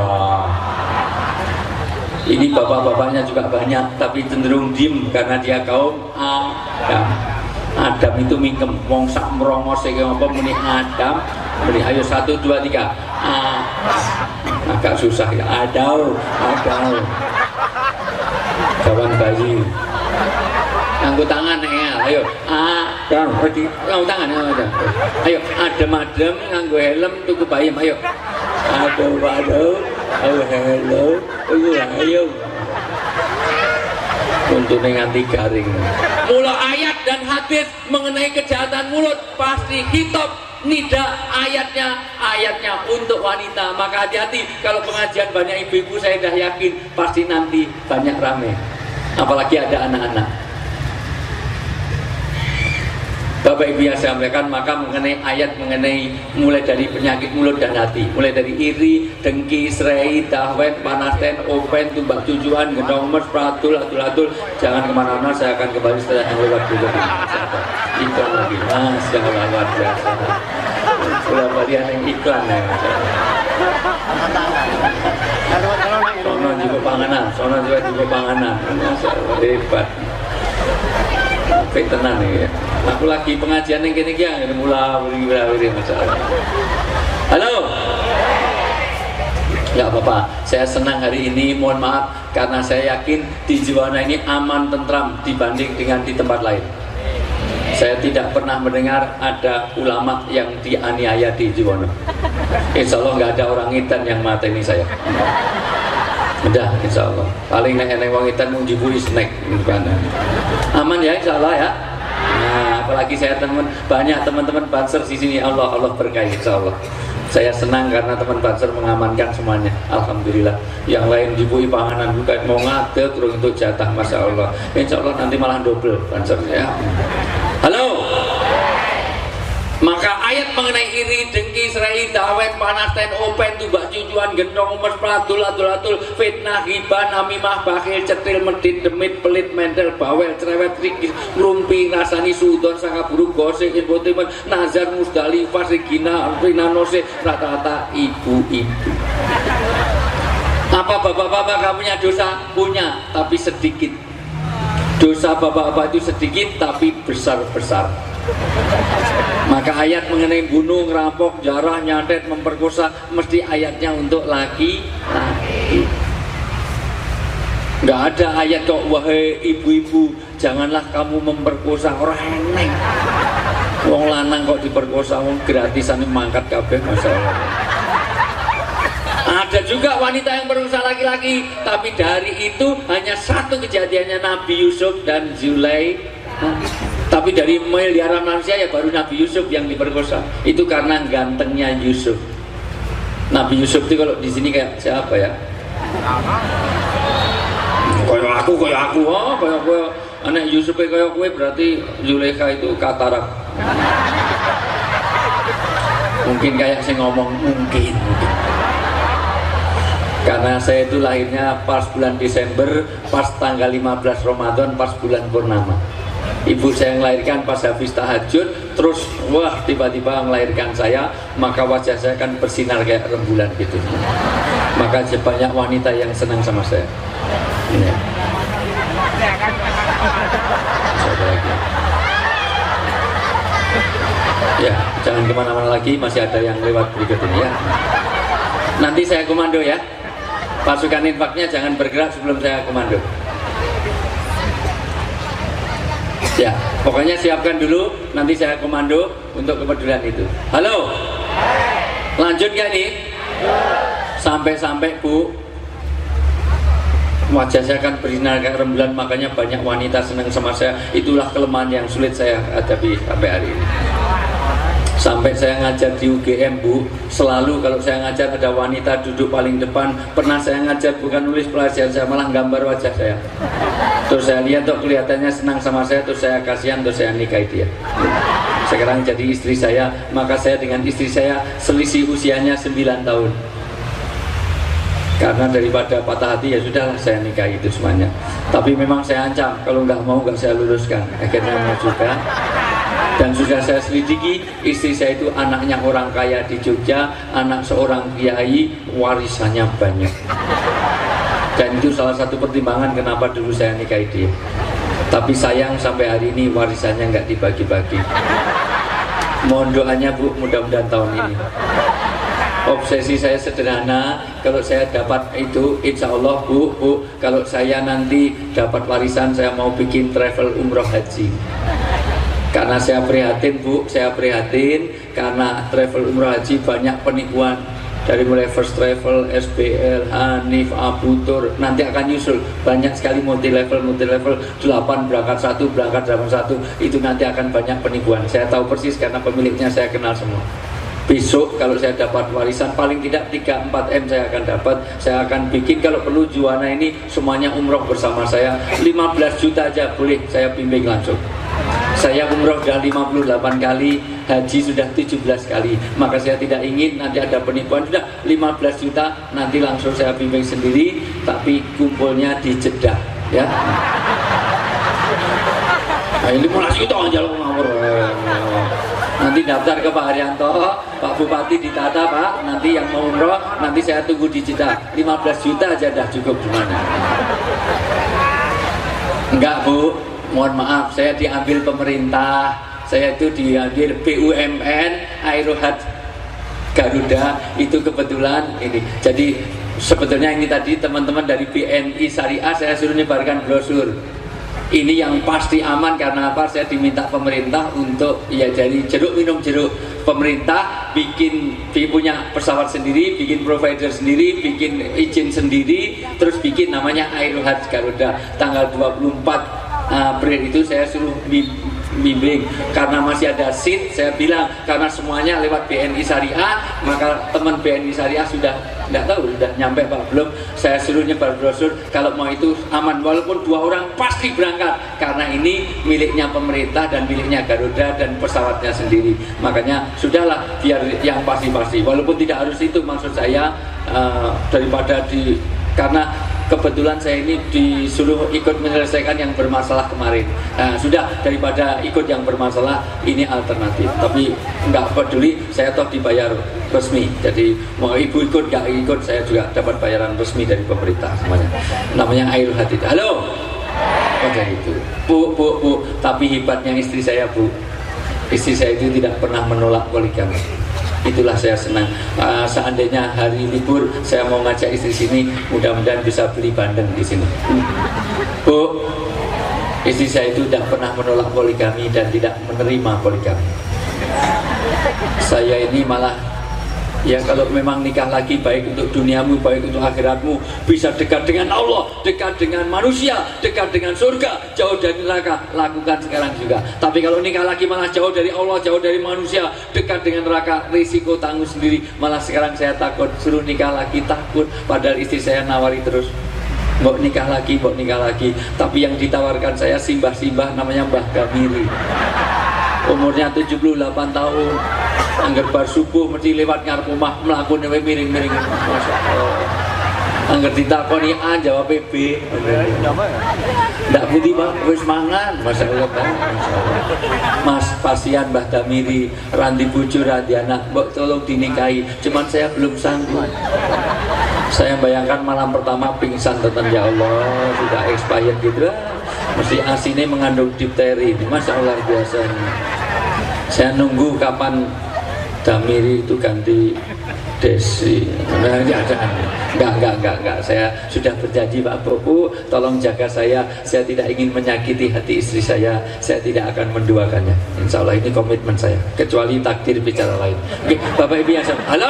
Ini bapak-bapaknya juga banyak tapi cenderung diem karena dia kaum Adam. Adam itu mingkem wong sak merongos sing apa muni Adam, muni ayo 1 2 3. Agak susah ya. Adau. Kawan bayi. Anggo tangan ya, ayo. Anggo tangan ya. Ayo, adem-adem nganggo helm tuku bayem, ayo. Aduh. Hello. Ayo. Untune nganti garing. Mula ayat dan hadis mengenai kejahatan mulut pasti kitab nida ayatnya untuk wanita. Maka hati-hati kalau pengajian banyak ibu-ibu, saya dah yakin pasti nanti banyak rame. Apalagi ada anak-anak. Bapak Ibu yang saya sampaikan, maka mengenai ayat mengenai mulai dari penyakit mulut dan hati, mulai dari iri, dengki, serai, dahwet, panasten, open, tumbak tujuan, gendong mes, pratul, atul, jangan kemana-mana. Saya akan kembali setelah yang lewat dulu. Iklan lagi, Masya Allah, luar biasa. Sudah bagian yang iklan ya. Sono juga panganan, Masya Allah, hebat. Tenan ya. Aku lagi pengajian yang gini ya, mulai masalah. Halo. Nggak apa-apa, saya senang hari ini, mohon maaf karena saya yakin di Jiwana ini aman tentram dibanding dengan di tempat lain. Saya tidak pernah mendengar ada ulama yang dianiaya di Jiwana. Insya Allah nggak ada orang Itan yang mateni saya. Udah, insya Allah. Paling nek wong Itan mau jibui snack, aman ya, insya Allah ya. Nah, apalagi saya banyak teman-teman Banser di sini, Allah berkahi, insya Allah. Saya senang karena teman Banser mengamankan semuanya, alhamdulillah. Yang lain dibui panganan bukan mau ngadeg terus untuk jatah, masya Allah. Insya Allah nanti malah double Banser ya. Halo. Maka ayat mengenai iri, dengki, serai, dawet, panas, ten, open, tubak, cucuan, gendong, umes, pelatul, atul, fitnah, hibah, namimah, bakhil, cetil, medit, demit, pelit, mentel, bawel, cerewet, rikis, ngrumpi, rasani, sudon, sakaburu, gosek, infotainment, nazar, musdalifah, regina, rinanose, rata-rata ibu-ibu. Apa bapak-bapak kamu punya dosa? Punya, tapi sedikit. Dosa bapak-bapak itu sedikit, tapi besar-besar. Maka ayat mengenai bunuh, ngerampok, jarah, nyantet, memperkosa mesti ayatnya untuk laki-laki. Nggak ada ayat kok, wahai ibu-ibu janganlah kamu memperkosa orang eneng. Wong lanang kok diperkosa, wong gratisan mangkat kabeh, masya Allah. Ada juga wanita yang berusaha laki-laki, tapi dari itu hanya satu kejadiannya Nabi Yusuf dan Zulaikha. Tapi dari miliaran manusia ya baru Nabi Yusuf yang diperkosa. Itu karena gantengnya Yusuf. Nabi Yusuf itu kalau di sini kayak siapa ya? Kayak aku, oh, kayak aku. Anak Yusuf kayak aku berarti Zulaikha itu katarak. Mungkin kayak saya ngomong mungkin. Karena saya itu lahirnya pas bulan Desember, pas tanggal 15 Ramadan, pas bulan purnama. Ibu saya yang melahirkan pas habis tahajud, terus wah tiba-tiba melahirkan saya, maka wajah saya kan bersinar kayak rembulan gitu. Maka banyak wanita yang senang sama saya. Ini. Ya, jangan kemana-mana lagi, masih ada yang lewat berikut ini ya. Nanti saya komando ya. Pasukan infaknya jangan bergerak sebelum saya komando. Ya, pokoknya siapkan dulu, nanti saya komando untuk kepedulian itu. Halo? Lanjut gak nih? Sampai-sampai Bu, wajah saya kan bersinar kayak rembulan, makanya banyak wanita senang sama saya. Itulah kelemahan yang sulit saya hadapi sampai hari ini. Sampai saya ngajar di UGM Bu, selalu kalau saya ngajar ada wanita duduk paling depan. Pernah saya ngajar bukan nulis pelajaran, saya malah gambar wajah saya. Terus saya lihat tuh kelihatannya senang sama saya, terus saya kasihan, terus saya nikahi dia. Sekarang jadi istri saya, maka saya dengan istri saya selisih usianya 9 tahun. Karena daripada patah hati ya sudahlah saya nikahi itu semuanya. Tapi memang saya ancam, kalau nggak mau nggak saya luluskan. Akhirnya mau juga. Dan sudah saya selidiki, istri saya itu anaknya orang kaya di Jogja, anak seorang kiai, warisannya banyak. Dan itu salah satu pertimbangan kenapa dulu saya nikahi dia. Tapi sayang sampai hari ini warisannya nggak dibagi-bagi. Mohon doanya Bu, mudah-mudahan tahun ini. Obsesi saya sederhana, kalau saya dapat itu, insya Allah Bu, kalau saya nanti dapat warisan, saya mau bikin travel umroh haji. Karena saya prihatin Bu, saya prihatin karena travel umroh haji banyak penipuan. Dari mulai First Travel, SBL, Hanif, Abu Tur, nanti akan nyusul banyak sekali multi level 8 berangkat 1, berangkat 81, itu nanti akan banyak penipuan. Saya tahu persis karena pemiliknya saya kenal semua. Besok kalau saya dapat warisan paling tidak 3-4 M saya akan dapat. Saya akan bikin kalau perlu Jiwana ini semuanya umroh bersama saya. 15 juta aja boleh saya bimbing langsung. Saya umroh sudah 58 kali, haji sudah 17 kali. Maka saya tidak ingin nanti ada penipuan. Sudah 15 juta nanti langsung saya bimbing sendiri, tapi kumpulnya di Jeddah ya. Nah, 15 juta aja lo ngawur. Nanti daftar ke Pak Haryanto, Pak Bupati ditata Pak, nanti yang mau umroh nanti saya tunggu di Jeddah. 15 juta aja dah cukup gimana? Enggak Bu, mohon maaf saya diambil pemerintah, saya itu diambil BUMN Aerohat Garuda, itu kebetulan ini. Jadi sebetulnya ini tadi teman-teman dari BNI Syariah saya suruh nyebarkan brosur. Ini yang pasti aman karena apa? Saya diminta pemerintah untuk ya dari jeruk minum jeruk. Pemerintah bikin punya pesawat sendiri, bikin provider sendiri, bikin izin sendiri, terus bikin namanya Airul Hajj Garuda. Tanggal 24 April itu saya suruh bimbing karena masih ada seat. Saya bilang karena semuanya lewat BNI Syariah, maka teman BNI Syariah sudah tidak tahu sudah nyampe apa belum. Saya suruh nyebar brosur kalau mau itu aman, walaupun 2 orang pasti berangkat karena ini miliknya pemerintah dan miliknya Garuda dan pesawatnya sendiri. Makanya sudahlah biar yang pasti-pasti, walaupun tidak harus itu maksud saya, daripada karena kebetulan saya ini disuruh ikut menyelesaikan yang bermasalah kemarin. Nah, sudah daripada ikut yang bermasalah, ini alternatif. Tapi nggak peduli, saya toh dibayar resmi. Jadi mau ibu ikut nggak ikut, saya juga dapat bayaran resmi dari pemerintah semuanya. Namanya Airul Hajj. Halo. Pada itu, bu. Tapi hebatnya istri saya, Bu. Istri saya itu tidak pernah menolak poligami. Itulah saya senang. Seandainya hari libur saya mau ngajak istri sini, mudah-mudahan bisa beli bandeng di sini. Bu, istri saya itu tidak pernah menolak poligami dan tidak menerima poligami. Saya ini malah ya kalau memang nikah lagi baik untuk duniamu, baik untuk akhiratmu, bisa dekat dengan Allah, dekat dengan manusia, dekat dengan surga, jauh dari neraka, lakukan sekarang juga. Tapi kalau nikah lagi malah jauh dari Allah, jauh dari manusia, dekat dengan neraka, risiko tanggung sendiri. Malah sekarang saya takut, suruh nikah lagi takut, padahal istri saya nawari terus, mau nikah lagi. Tapi yang ditawarkan saya simbah-simbah namanya Mbah Gamiri, umurnya 78 tahun. Angger bar subuh mesti lewat ngarep omah mlaku newe miring-miring. Masyaallah. Angger ditakoni A jawab B. Ndak putih Pak, wis mangan. Masyaallah Pak. Mas pasian Mbah Damiri, ranti bojo ranti anak, mbok tolong dinikahi. Cuman saya belum sanggup. Saya bayangkan malam pertama pingsan tetan, ya Allah, sudah expired gitu. Mesti asinnya mengandung difteri. Masyaallah biasa. Saya nunggu kapan Damiri itu ganti Desi. Nah, enggak. Saya sudah berjanji Pak Bopo, tolong jaga saya. Saya tidak ingin menyakiti hati istri saya. Saya tidak akan menduakannya. Insya Allah ini komitmen saya. Kecuali takdir bicara lain. Oke, Bapak Ibu yang sama. Halo.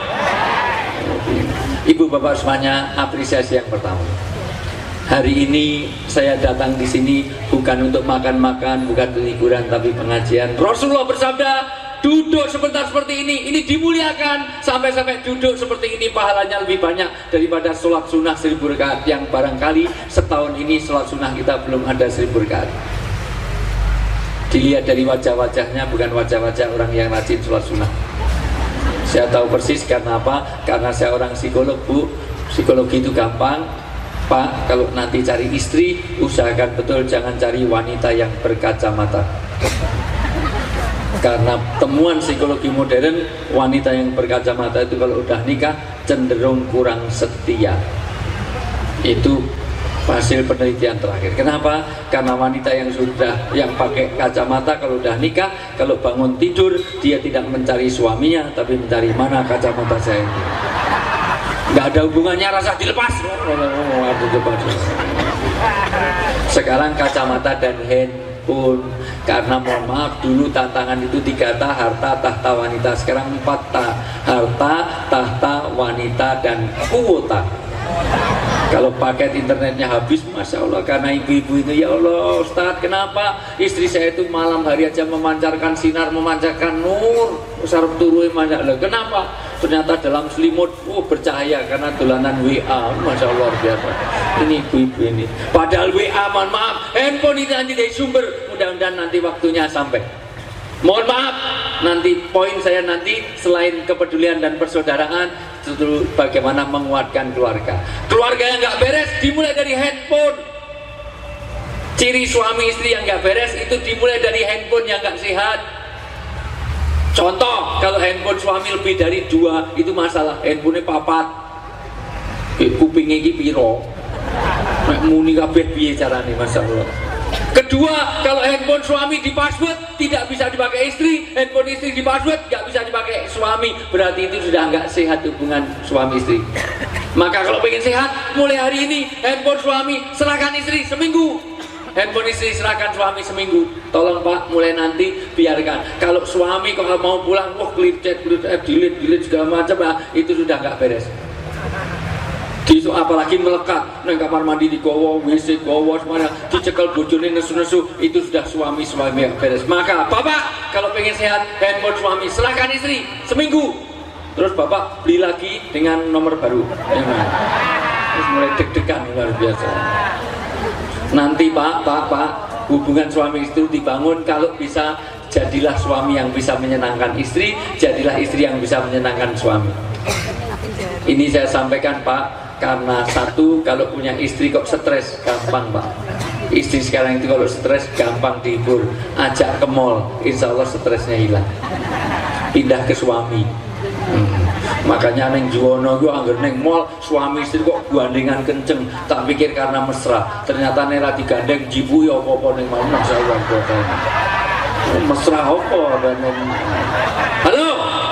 Ibu Bapak semuanya, apresiasi yang pertama. Hari ini saya datang di sini bukan untuk makan-makan, bukan untuk hiburan, tapi pengajian. Rasulullah bersabda, duduk sebentar seperti ini dimuliakan. Sampai-sampai duduk seperti ini pahalanya lebih banyak daripada sholat sunnah 1000 rakaat yang barangkali setahun ini sholat sunnah kita belum ada 1000 rakaat. Dilihat dari wajah-wajahnya, bukan wajah-wajah orang yang rajin sholat sunnah. Saya tahu persis karena apa? Karena saya orang psikolog, Bu. Psikologi itu gampang, Pak. Kalau nanti cari istri, usahakan betul jangan cari wanita yang berkacamata. Karena temuan psikologi modern, wanita yang berkacamata itu kalau udah nikah cenderung kurang setia. Itu hasil penelitian terakhir. Kenapa? Karena wanita yang pakai kacamata kalau udah nikah, kalau bangun tidur dia tidak mencari suaminya, tapi mencari mana kacamata saya ini. Nggak ada hubungannya, rasa dilepas. Sekarang kacamata dan handphone. Karena mohon maaf, dulu tantangan itu 3 ta, harta, tahta, wanita. Sekarang 4 ta, harta, tahta, wanita, dan kuota. Kalau paket internetnya habis, Masya Allah, karena ibu-ibu itu, ya Allah Ustadz, kenapa istri saya itu malam hari aja memancarkan sinar, memancarkan nur, sarap turun manjak. Kenapa? Ternyata dalam selimut, bercahaya karena dolanan WA. Masya Allah biasa. Ini ibu-ibu ini. Padahal WA, mohon maaf, handphone itu nanti dari sumber. Mudah-mudahan nanti waktunya sampai. Mohon maaf, nanti poin saya nanti selain kepedulian dan persaudaraan, itu bagaimana menguatkan keluarga. Keluarga yang nggak beres dimulai dari handphone. Ciri suami istri yang nggak beres itu dimulai dari handphone yang nggak sehat. Contoh, kalau handphone suami lebih dari 2, itu masalah. Handphonenya papat, kupingnya iki piro, nek muni kabeh piye carane, Masya Allah. Kedua, kalau handphone suami di password tidak bisa dipakai istri, handphone istri di password nggak bisa dipakai suami, berarti itu sudah nggak sehat hubungan suami istri. Maka kalau pengen sehat, mulai hari ini handphone suami serahkan istri seminggu. Handphone istri serahkan suami seminggu. Tolong Pak, mulai nanti biarkan. Kalau suami kalau mau pulang, wah clear delete segala macam, itu sudah nggak beres. Apalagi melekat nang kamar mandi di gowo, WC gowo, semuanya dicekel bojone nesu-nesu, itu sudah suami yang beres. Maka Bapak kalau pengen sehat, handphone suami serahkan istri seminggu. Terus Bapak beli lagi dengan nomor baru. Terus mulai deg-degan luar biasa. Nanti Pak, hubungan suami istri dibangun kalau bisa, jadilah suami yang bisa menyenangkan istri, jadilah istri yang bisa menyenangkan suami. Ini saya sampaikan Pak, karena satu, kalau punya istri kok stres, gampang Pak. Istri sekarang itu kalau stres gampang dihibur, ajak ke mall, insya Allah stresnya hilang. Pindah ke suami. Makanya neng Juwono gue anggar neng mall, suami istri kok gandengan kenceng, tak pikir karena mesra, ternyata nera digandeng jibu ya apa neng mau masa uang kota mesra apa dan halo.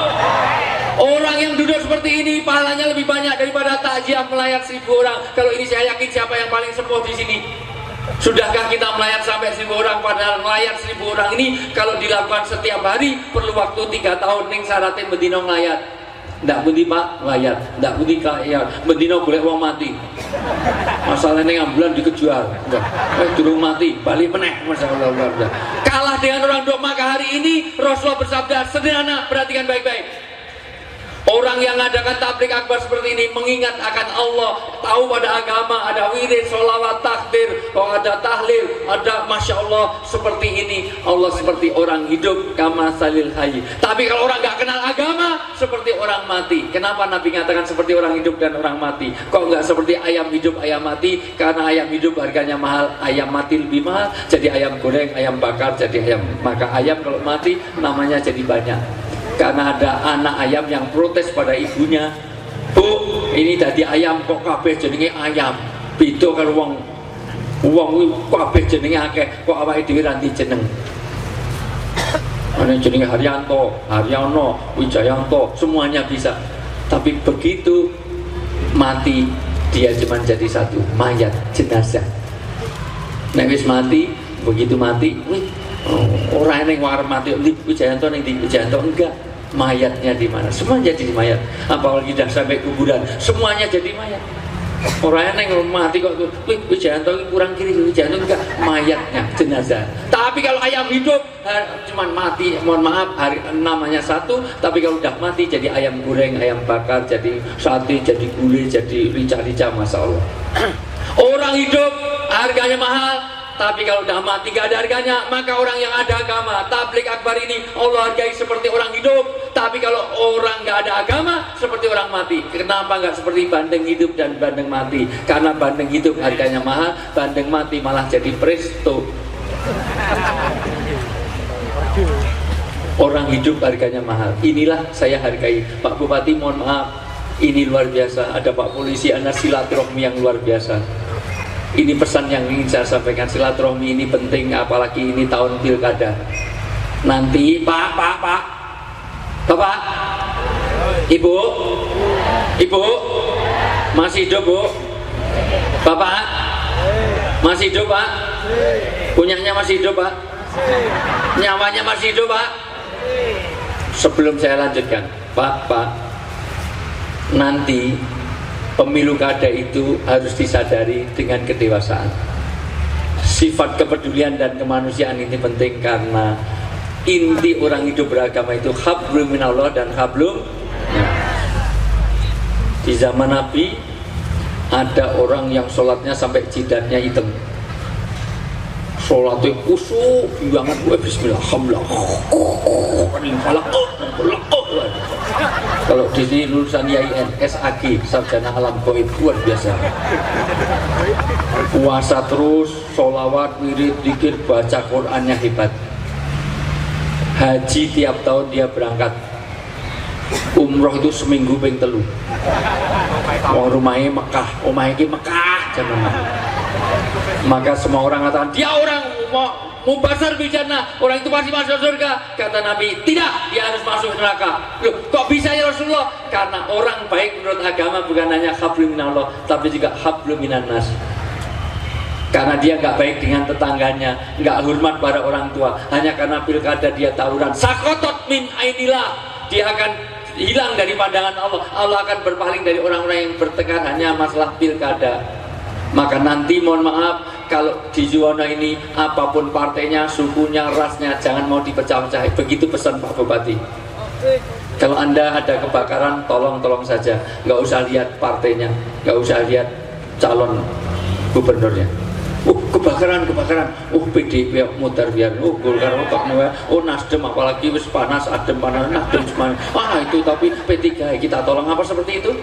Orang yang duduk seperti ini pahalanya lebih banyak daripada takziah melayat 1000 orang. Kalau ini saya yakin siapa yang paling sembuh di sini. Sudahkah kita melayat sampai 1000 orang? Padahal melayat 1000 orang ini kalau dilakukan setiap hari perlu waktu 3 tahun. Ning syaratin bedino melayat. Ndak budi Pak melayat, ndak budi kaya bedino golek wong mati. Masalahnya ambulan dikejar. Durung mati, balik meneh masalah. Kalah dengan orang dok. Maka hari ini Rasulullah bersabda sederhana, perhatikan baik-baik. Orang yang mengadakan tablik akbar seperti ini mengingat akan Allah, tahu pada agama, ada wirid, sholawat, takbir, ada tahlil, ada masya Allah seperti ini. Allah seperti orang hidup, kama salil hayy. Tapi kalau orang nggak kenal agama, seperti orang mati. Kenapa Nabi mengatakan seperti orang hidup dan orang mati? Kok nggak seperti ayam hidup, ayam mati? Karena ayam hidup harganya mahal, ayam mati lebih mahal. Jadi ayam goreng, ayam bakar, jadi ayam. Maka ayam kalau mati namanya jadi banyak. Karena ada anak ayam yang protes pada ibunya, Bu, ini tadi ayam kok kabeh jenenge ayam. Beda karo wong kabeh jenenge akeh, kok awake dhewe ra jeneng. Ana jenenge Haryanto, Haryono, Wijayanto, semuanya bisa. Tapi begitu mati dia cuma jadi satu, mayat, jenazah. Nek wis mati, begitu mati, orang yang warna mati di Wijayanto, ning di Wijayanto enggak. Mayatnya di mana? Semua jadi mayat. Apalagi dah sampai kuburan, semuanya jadi mayat. Orang yang mati kok tuh, Wijayanto kurang kiri, Wijayanto enggak, mayatnya jenazah. Tapi kalau ayam hidup cuman mati, mohon maaf, namanya satu. Tapi kalau udah mati jadi ayam goreng, ayam bakar, jadi sate, jadi gulai, jadi rica-rica, masya Allah. Orang hidup harganya mahal. Tapi kalau udah mati gak ada harganya. Maka orang yang ada agama, tablik akbar ini Allah hargai seperti orang hidup. Tapi kalau orang gak ada agama, seperti orang mati. Kenapa gak seperti bandeng hidup dan bandeng mati? Karena bandeng hidup harganya mahal, bandeng mati malah jadi presto. Orang hidup harganya mahal. Inilah saya hargai. Pak Bupati mohon maaf, ini luar biasa. Ada Pak Polisi, ada silaturahmi yang luar biasa. Ini pesan yang ingin saya sampaikan, silaturahmi ini penting, apalagi ini tahun pilkada. Nanti Pak, Bapak, Ibu, masih hidup Bu? Bapak, masih hidup Pak? Punyanya masih hidup Pak? Nyawanya masih hidup Pak? Sebelum saya lanjutkan, Pak, nanti pemilu kada itu harus disadari dengan kedewasaan. Sifat kepedulian dan kemanusiaan ini penting karena inti orang hidup beragama itu hablum minallah dan hablum. Di zaman Nabi ada orang yang sholatnya sampai jidatnya hitam. Sholatnya khusyuk banget, bismillah, kalau di sini lulusan IAIN, SAG, sarjana alam gaib, luar biasa. Puasa terus, sholawat, wirid, dzikir, baca Qurannya hebat. Haji tiap tahun dia berangkat. Umroh itu seminggu ping 3. Rumahnya Mekah, omahnya Mekah, jangan. Maka semua orang katakan dia orang mau mubasar bil jannah, orang itu pasti masuk surga. Kata Nabi, tidak, dia harus masuk neraka. Loh, kok bisa ya Rasulullah? Karena orang baik menurut agama bukan hanya hablum minallah, tapi juga hablum minan nas. Karena dia nggak baik dengan tetangganya, nggak hormat pada orang tua, hanya karena pilkada dia tawuran. Sakotot min ainillah, dia akan hilang dari pandangan Allah. Allah akan berpaling dari orang-orang yang bertengkar hanya masalah pilkada. Maka nanti mohon maaf, kalau di zona ini apapun partainya, sukunya, rasnya, jangan mau dipecah-pecah. Begitu pesan Pak Bupati. Kalau Anda ada kebakaran, tolong saja, nggak usah lihat partainya, nggak usah lihat calon gubernurnya. Kebakaran, PDIP mutar biar, Golkar Nasdem, apalagi wis panas, adem panas, Nasdem semuanya. Itu tapi P3 kita tolong apa seperti itu?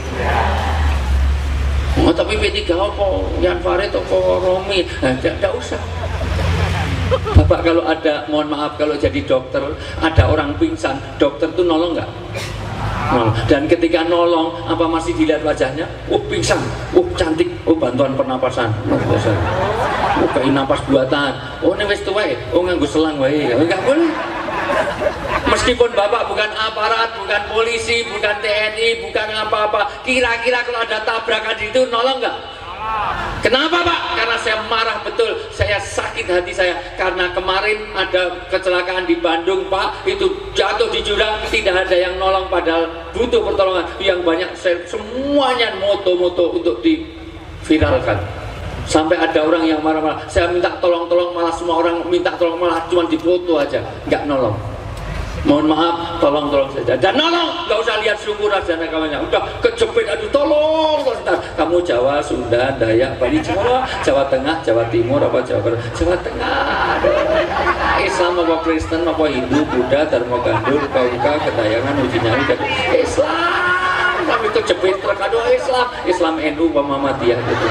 Tapi P3 apa? Yan Farid apa Romi? Tidak usah. Bapak kalau ada, mohon maaf, kalau jadi dokter, ada orang pingsan, dokter tuh nolong nggak? Dan ketika nolong, apa masih dilihat wajahnya? Pingsan, cantik, bantuan pernapasan, kayak napas buatan, ini wis tuwek, nganggo selang wae, enggak boleh. Meskipun bapak bukan aparat, bukan polisi, bukan TNI, bukan apa-apa, kira-kira kalau ada tabrakan itu nolong nggak? Kenapa Pak? Karena saya marah betul, saya sakit hati saya karena kemarin ada kecelakaan di Bandung Pak, itu jatuh di jurang, tidak ada yang nolong padahal butuh pertolongan. Yang banyak semuanya moto-moto untuk diviralkan. Sampai ada orang yang marah-marah, saya minta tolong-tolong, malah semua orang minta tolong, malah cuma dipoto aja, nggak nolong. Mohon maaf, tolong saja. Dan nolong, nggak usah lihat suku ras dan agamanya. Udah kejepit, aduh tolong. Kamu Jawa, Sunda, Dayak, Bali, Jawa Tengah, Jawa Timur, apa Jawa Barat? Jawa Tengah. Islam apa Kristen apa Hindu, Buddha, Dharma Gandul, Kauka, Kedayangan, Uji Nyali, Islam. Tapi kejepit, terkadang Islam NU, Muhammadiyah gitu.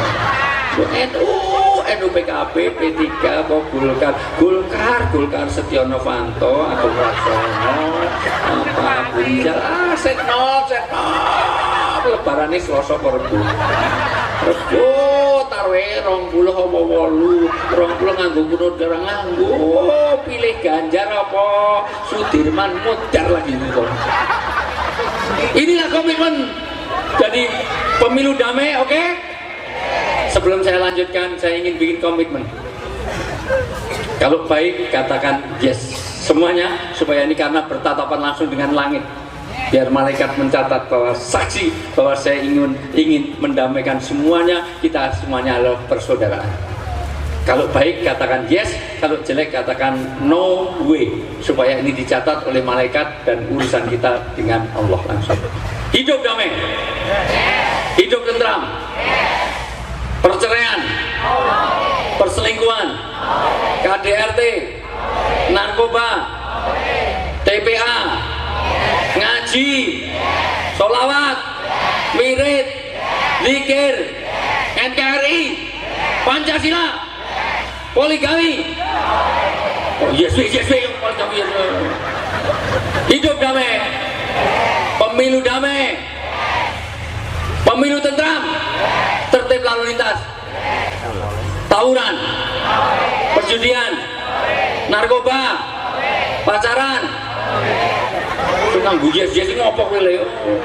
NU, PKB, P3, Golkar, Setia Novanto, Agung Laksono, apa Bunjal, Setnov, Lebaran ini Selasa Rebo, tarwe 20 apa 20 nganggo kuno derang nganggo, pilih Ganjar apa Sudirman mudar lagi gitu. Inilah komitmen. Jadi pemilu damai, oke? Sebelum saya lanjutkan, saya ingin bikin komitmen. Kalau baik, katakan yes semuanya, supaya ini karena bertatapan langsung dengan langit, biar malaikat mencatat bahwa saksi bahwa saya ingin mendamaikan semuanya, kita semuanya adalah persaudaraan. Kalau baik katakan yes, kalau jelek katakan no way, supaya ini dicatat oleh malaikat dan urusan kita dengan Allah langsung. Hidup damai, hidup tentram, perceraian, perselingkuhan, KDRT, narkoba, TPA, ngaji, sholawat, wirid, zikir, NKRI, Pancasila, poligami. Yes. Hidup damai, pemilu damai, pemilu tentram, tertib lalu lintas, tawuran, perjudian, narkoba, pacaran, tentang yes ini ngopok wile,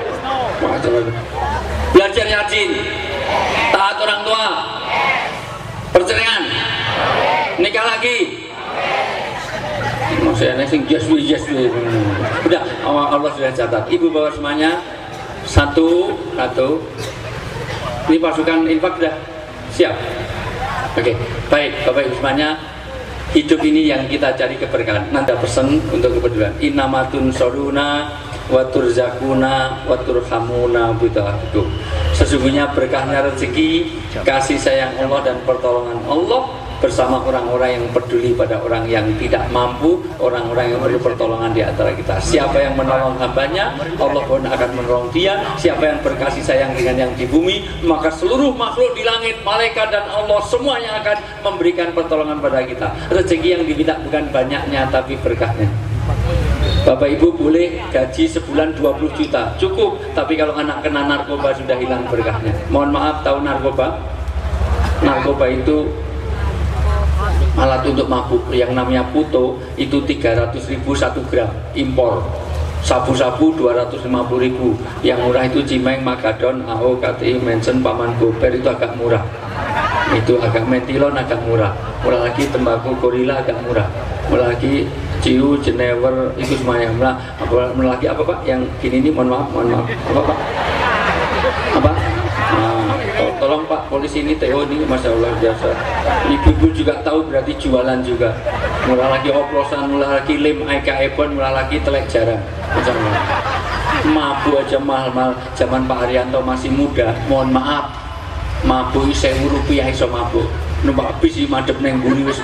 belajar rajin, taat orang tua, perceraian, nikah lagi. Masih aneh sing yes. Udah, Allah sudah catat. Ibu bawa semuanya satu. Ini pasukan infak sudah siap. Oke, baik Bapak Ibu semuanya. Hidup ini yang kita cari keberkahan. Nanda pesan untuk kepedulian. Innamatun soruna watur zakuna watur hamuna budahikum. Sesungguhnya berkahnya rezeki, kasih sayang Allah dan pertolongan Allah bersama orang-orang yang peduli pada orang yang tidak mampu, orang-orang yang perlu pertolongan di antara kita. Siapa yang menolong hambanya, Allah pun akan menolong dia. Siapa yang berkasih sayang dengan yang di bumi, maka seluruh makhluk di langit, malaikat dan Allah semuanya akan memberikan pertolongan pada kita. Rezeki yang diminta bukan banyaknya tapi berkahnya. Bapak Ibu boleh gaji sebulan 20 juta, cukup. Tapi kalau anak kena narkoba sudah hilang berkahnya. Mohon maaf, tahu narkoba? Narkoba itu alat untuk mabuk yang namanya puto itu 300.000 1 gram impor. Sabu-sabu 250.000, yang murah itu Cimeng, Magadon, AO, KTI, Mensen, Paman Gober itu agak murah. Itu agak mentilon agak murah. Murah lagi tembakau gorila agak murah. Murah lagi ciu, jenever itu semuanya murah. Murah lagi apa Pak? Yang gini ini mohon maaf. Apa Pak? Apa? Tolong Pak polisi ini Teo ini Masya Allah biasa. Ibu-ibu juga tahu berarti jualan juga. Murah lagi oplosan, murah lagi lem Aika Ebon, murah lagi telek jarang. Mabuk aja mahal-mahal. Zaman Pak Haryanto masih muda, mohon maaf, mabuk 1.000 rupiah iso mabuk. Numpak bis madep neng buri wis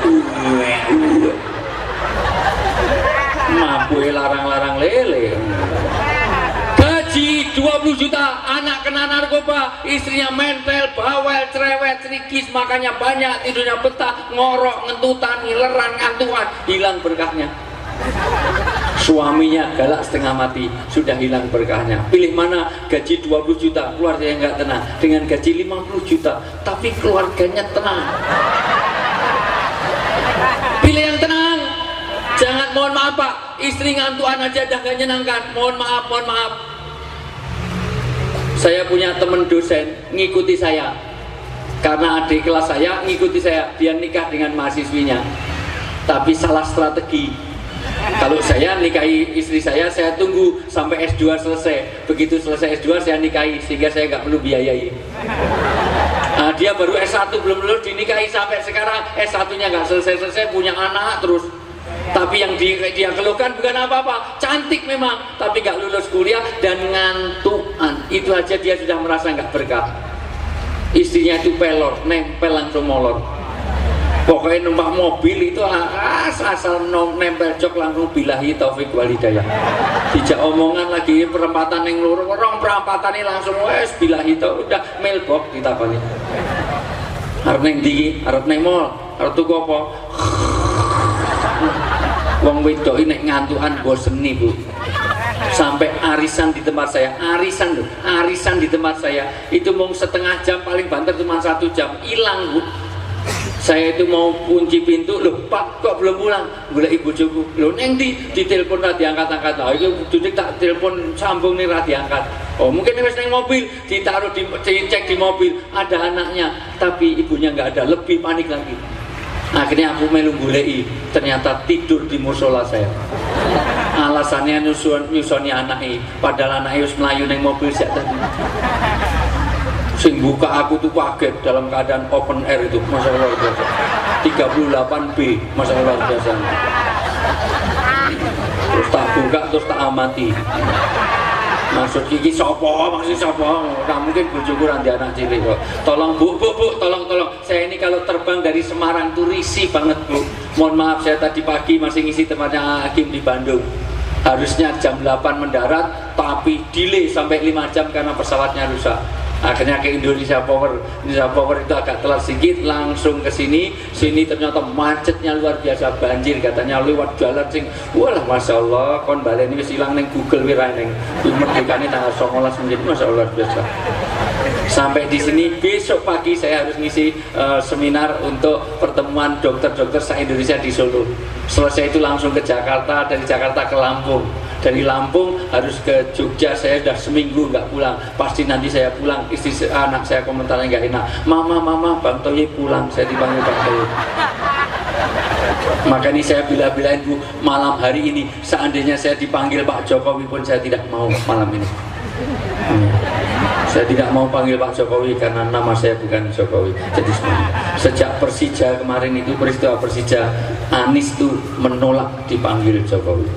mabuk larang-larang lele. Gaji 20 juta, anak kena narkoba, istrinya mentel, bawel, cerewet, serikis, makannya banyak, tidurnya betah, ngorok, ngentutan, ngileran, ngantuan, hilang berkahnya. Suaminya galak setengah mati, sudah hilang berkahnya. Pilih mana? Gaji 20 juta, keluarganya nggak tenang. Dengan gaji 50 juta, tapi keluarganya tenang. Pilih yang tenang. Jangan, mohon maaf Pak, istri ngantuan aja dah gak nyenangkan. Mohon maaf. Saya punya teman dosen ngikuti saya karena adik kelas saya ngikuti saya, dia nikah dengan mahasiswinya tapi salah strategi. Kalau saya nikahi istri saya tunggu sampai S2 selesai, begitu selesai S2 saya nikahi sehingga saya nggak perlu biayai. Nah, dia baru S1 belum lulus dinikahi sampai sekarang S1 nya nggak selesai punya anak terus. Tapi yang dia keluhkan bukan apa-apa, cantik memang, tapi gak lulus kuliah dan ngantuan. Itu aja dia sudah merasa gak berkah. Istrinya itu pelor, nempel langsung molor. Pokoknya numpak mobil itu asal nempel jok langsung billahi taufik walhidayah. Dijak omongan lagi perempatan yang lurus, orang perempatan ini langsung wes billahi taufik, udah mailbox ditakoni. Arep neng ndi? Arep neng mall, arep tuku apa? Wong wedok ini ngantuan bosen nih Bu. Sampai arisan di tempat saya, arisan di tempat saya itu mau setengah jam, paling banter cuma 1 jam, hilang Bu. Saya itu mau kunci pintu, loh Pak kok belum pulang? Boleh ibu cukup, loh neng di telepon ra diangkat-angkat. Nah, itu Dudik tak telepon sambung nih ra diangkat. Oh mungkin wis neng mobil, ditaruh dicek di mobil, ada anaknya, tapi ibunya nggak ada, lebih panik lagi. Akhirnya aku melu goleki, ternyata tidur di musola saya. Alasannya nyusoni anaknya, padahal anaknya harus melayu neng mobil sejak tadi. Sing buka aku tuh kaget dalam keadaan open air itu, Masya Allah biasa. 38B, Masya Allah biasa. Terus tak buka, terus tak amati. Maksud Kiki sopo, maksud sopo, nggak mungkin bojoku nanti anak cilik kok. Tolong bu, tolong. Saya ini kalau terbang dari Semarang tuh risih banget Bu. Mohon maaf, saya tadi pagi masih ngisi tempatnya Hakim di Bandung. Harusnya jam 8 mendarat, tapi delay sampai 5 jam karena pesawatnya rusak. Akhirnya ke Indonesia Power itu agak telat sedikit, langsung ke sini ternyata macetnya luar biasa, banjir katanya lewat jalan sing walah Masya Allah kon balen ini hilang neng Google wira neng merdekane tanggal 19 menit, Masya Allah biasa. Sampai di sini besok pagi saya harus ngisi seminar untuk pertemuan dokter-dokter se-Indonesia di Solo. Selesai itu langsung ke Jakarta, dari Jakarta ke Lampung. Dari Lampung harus ke Jogja, saya sudah seminggu nggak pulang. Pasti nanti saya pulang, anak saya komentarnya nggak enak. Mama, Bang Toye pulang, saya dipanggil Bang Toye. Makanya saya bilang Bu, malam hari ini seandainya saya dipanggil Pak Jokowi pun saya tidak mau malam ini. Saya tidak mau panggil Pak Jokowi karena nama saya bukan Jokowi. Jadi sejak Persija kemarin itu, peristiwa Persija, Anies tuh menolak dipanggil Jokowi.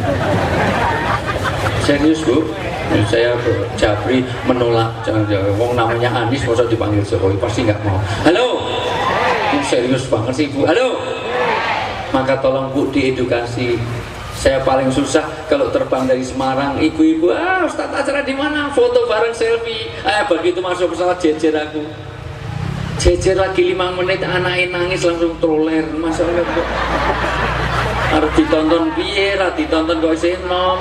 Serius Bu, saya Jabri menolak. Wong namanya Anies masa dipanggil Jokowi, pasti nggak mau. Halo, serius banget sih Bu. Halo, maka tolong Bu diedukasi. Saya paling susah kalau terbang dari Semarang, ibu-ibu, Ustaz acara di mana? Foto bareng selfie. Begitu masuk pesawat jejer aku. Jejer lagi 5 menit, anaknya nangis langsung troler. Masya Allah. Harus ditonton piye, ditonton kok senom.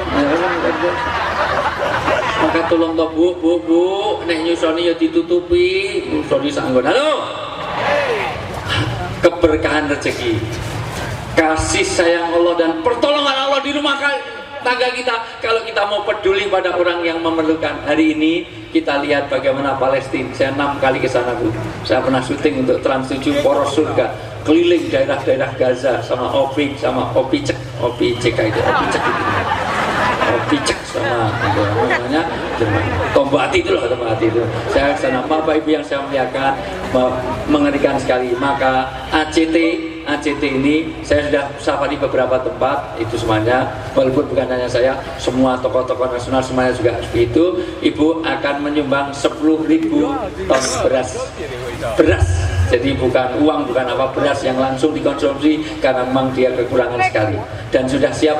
Maka tolong toh Bu, nek nyusoni ya ditutupi. Nyusoni sanggon. Halo. keberkahan rezeki, kasih sayang Allah dan pertolongan Allah di rumah tangga kita. Kalau kita mau peduli pada orang yang memerlukan. Hari ini kita lihat bagaimana Palestina. Saya 6 kali ke sana, Bu. Saya pernah syuting untuk Trans 7 Poros Surga, keliling daerah-daerah Gaza sama Opik sama Opicek itu Opicek sama namanya Tombati itu loh, Tombati itu. Saya sana, Bapak Ibu yang saya muliakan, mengerikan sekali. Maka ACT ini saya sudah safari beberapa tempat, itu semuanya, walaupun bukan hanya saya, semua tokoh-tokoh nasional semuanya juga itu. Ibu akan menyumbang 10.000 ton beras. Jadi bukan uang, bukan apa, beras yang langsung dikonsumsi karena memang dia kekurangan sekali. Dan sudah siap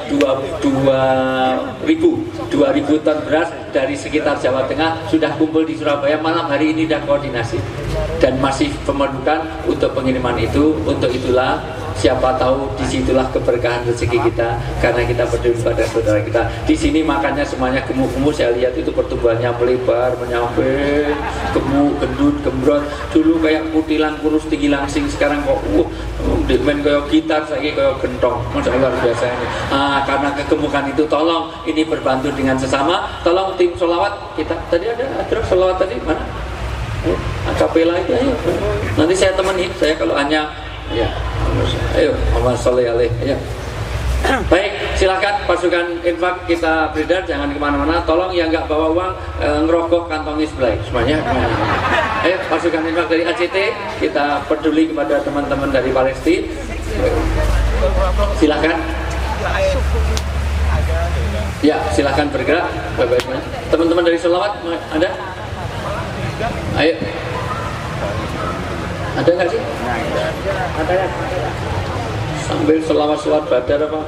2.000 ton beras dari sekitar Jawa Tengah sudah kumpul di Surabaya. Malam hari ini sudah koordinasi dan masih memerlukan untuk pengiriman itu. Untuk itulah siapa tahu disitulah keberkahan rezeki kita, karena kita peduli pada saudara kita. Di sini makannya semuanya gemuk-gemuk, saya lihat itu pertumbuhannya melebar, menyampai, gemuk, gendut, gembrot. Dulu kayak kutilang kurus tinggi langsing, sekarang kok main kayak gitar, saya kayak gentong. Masya Allah, luar biasa ini. Karena kegemukan itu, tolong ini berbantu dengan sesama. Tolong tim sholawat kita, tadi ada sholawat tadi mana? Akapela itu, ayo. Nanti saya temani, saya kalau hanya ya, ayo, Muhammad Sholli Alaihi. Ayo. Baik, silakan pasukan infak kita beredar, jangan kemana-mana. Tolong yang nggak bawa uang ngerokok kantongi sebelah, semuanya. Ayo, pasukan infak dari ACT, kita peduli kepada teman-teman dari Palestina. Silakan. Ya, silakan bergerak. Baik-baik. Teman-teman dari Selawat ada? Ayo. Ada nggak sih? Ada ya? Sambil selawat badar apa?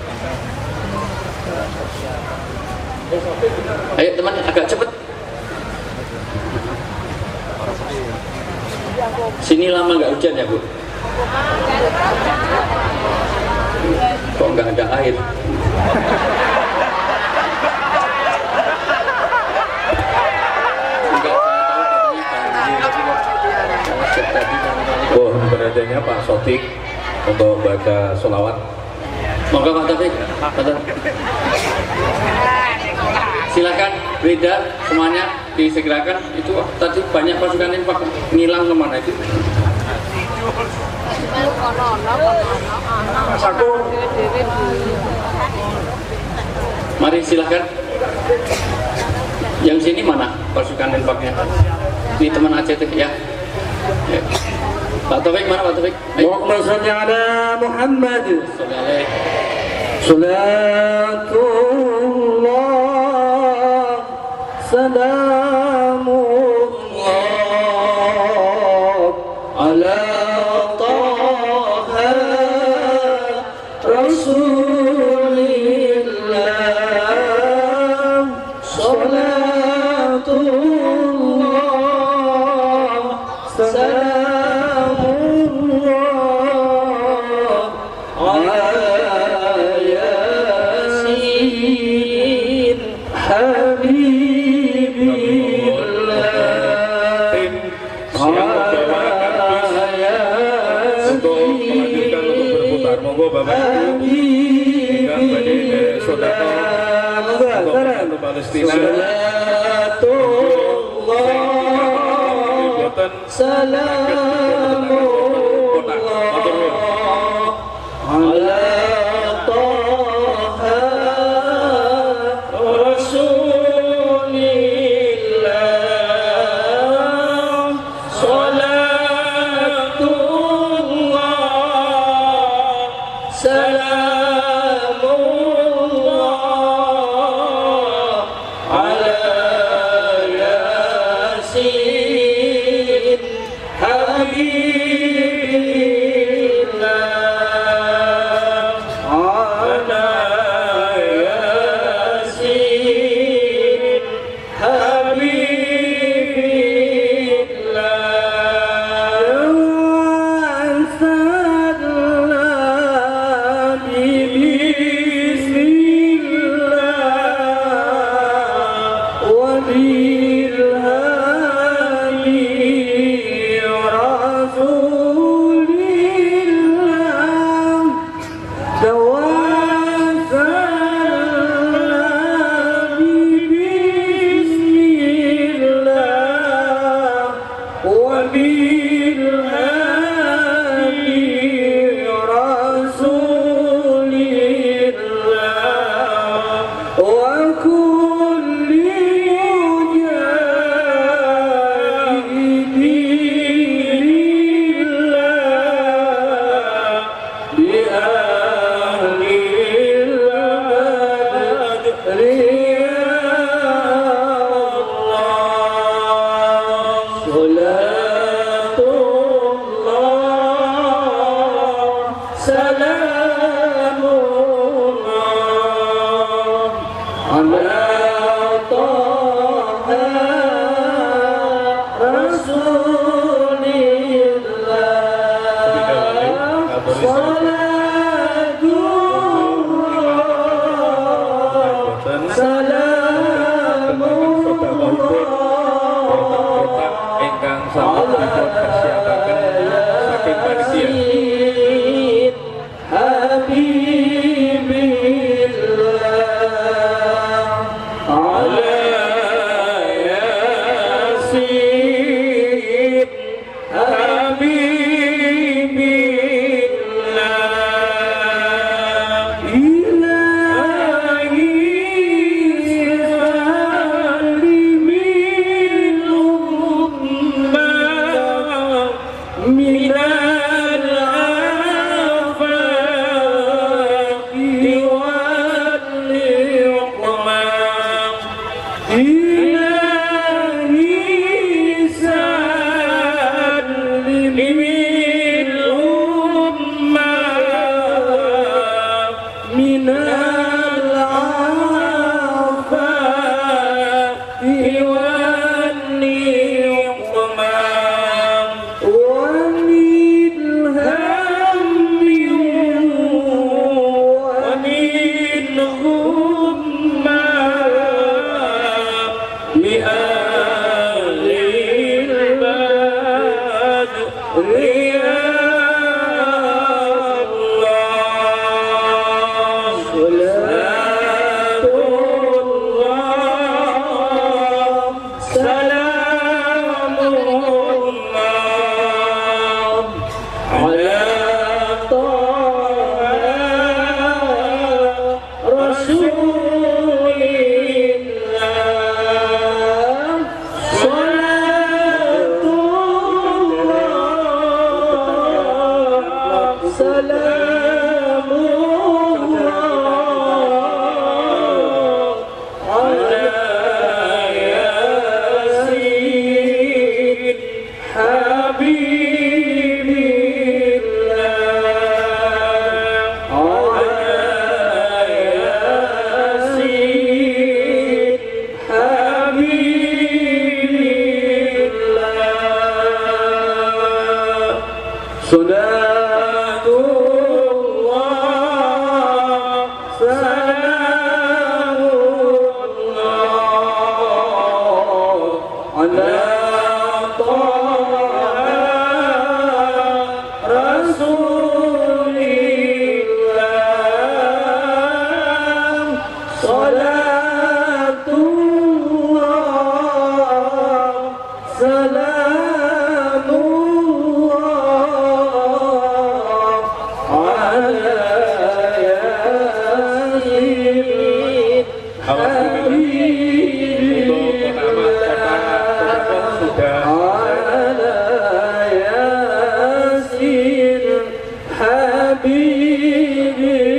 Ayo teman, agak cepet. Sini lama nggak hujan ya, Bu? Kok nggak ada air? Mohon perhatiannya Pak Sotik untuk baca sholawat. Monggo Pak Taufik. Silakan beredar semuanya, disegerakan. Itu tadi banyak pasukan infak ngilang kemana itu? Mari silakan. Yang sini mana pasukan infaknya? Ini teman ACT ya. Pak Taufik mana Pak Taufik? Allahumma sholli ala Muhammad. Salatullah salamullah ala Taha Rasulillah. Salatullah salamullah ala Yasin Habibillah. Tim siap membawakan bis untuk melanjutkan untuk berputar. Monggo Bapak Ibu hingga bagi saudara untuk Palestina. Salamullah ala Taha Rasulillah. Salatullah salamullah ala Yasin Habibillah. Ala Yasin Habibillah. بالهادي رسول الله وكل مجاهد لله بأهل البدر يا الله صلاة الله سلام الله على طه رسول الله صلاة الله سلام Engkang sampun dipun persiapaken saking panitia. Habibillah ala yasin Habibillah ilahi salimil ummah minal afaqi wal liqmah ilahi salimil ummah minal afaqi wal liqmah ومن هم ومن غمة لأهل البدر يا الله صلاة الله سلام الله على طه رسول الله صلاة الله سلام الله على ياسين حبيب الله على ياسين حبيب الله صلاة الله سلام الله على طه رسول الله صلاة الله سلام الله على ياسين حبيب الله على ياسين حبيب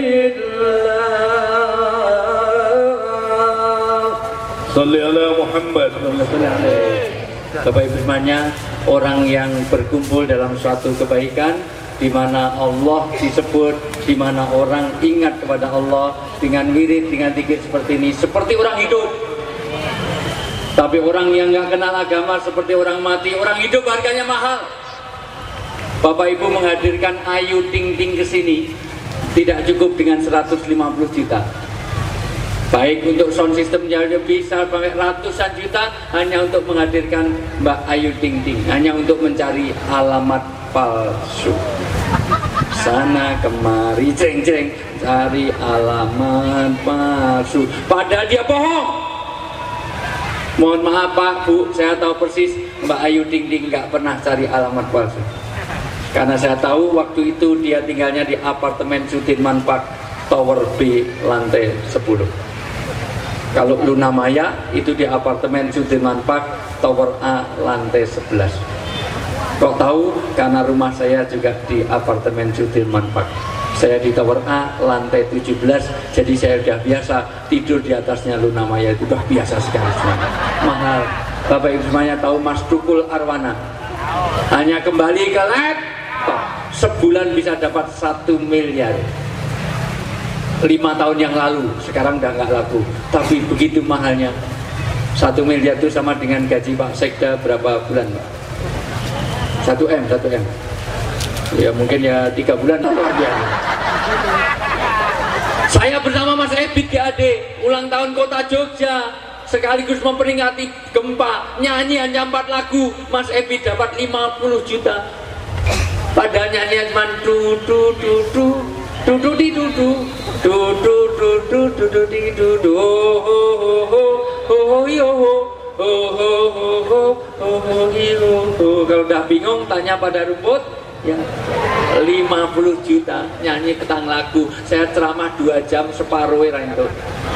الله Salli ala Muhammad. Bapak Ibu semuanya, orang yang berkumpul dalam suatu kebaikan di mana Allah disebut, di mana orang ingat kepada Allah dengan wirid, dengan zikir seperti ini, seperti orang hidup. Tapi orang yang nggak kenal agama seperti orang mati. Orang hidup harganya mahal. Bapak Ibu menghadirkan Ayu Ting Ting ke sini tidak cukup dengan 150 juta. Baik untuk sound systemnya bisa pakai ratusan juta hanya untuk menghadirkan Mbak Ayu Ting Ting, hanya untuk mencari alamat palsu. Sana kemari ceng-ceng cari alamat palsu, padahal dia bohong. Mohon maaf Pak, Bu, saya tahu persis Mbak Ayu Ding Ding nggak pernah cari alamat palsu. Karena saya tahu waktu itu dia tinggalnya di apartemen Sudirman Park Tower B lantai 10. Kalau Luna Maya itu di apartemen Sudirman Park Tower A lantai 11. Kok tahu? Karena rumah saya juga di apartemen Sudirman Park. Saya di Tower A lantai 17, jadi saya sudah biasa tidur di atasnya Luna Maya, itu sudah biasa sekali semuanya. Mahal. Bapak Ibu semuanya tahu Mas Tukul Arwana hanya kembali ke laptop sebulan bisa dapat 1 miliar. 5 tahun yang lalu, sekarang udah nggak laku. Tapi begitu mahalnya, 1 miliar itu sama dengan gaji Pak Sekda berapa bulan Pak? 1M. Ya mungkin ya 3 bulan luar biasa. Saya bersama Mas Ebit GAD ulang tahun Kota Jogja, sekaligus memperingati gempa, nyanyi hanya 4 lagu. Mas Ebit dapat 50 juta. Padahal nyanyian cuma du du du du du du di du du du du du du du du di du du ho ho ho ho ho yo ho ho ho ho ho ho ho ho ho. Kalau udah bingung tanya pada rumput. Ya, 50 juta nyanyi ketang lagu. Saya ceramah 2 jam separuh itu.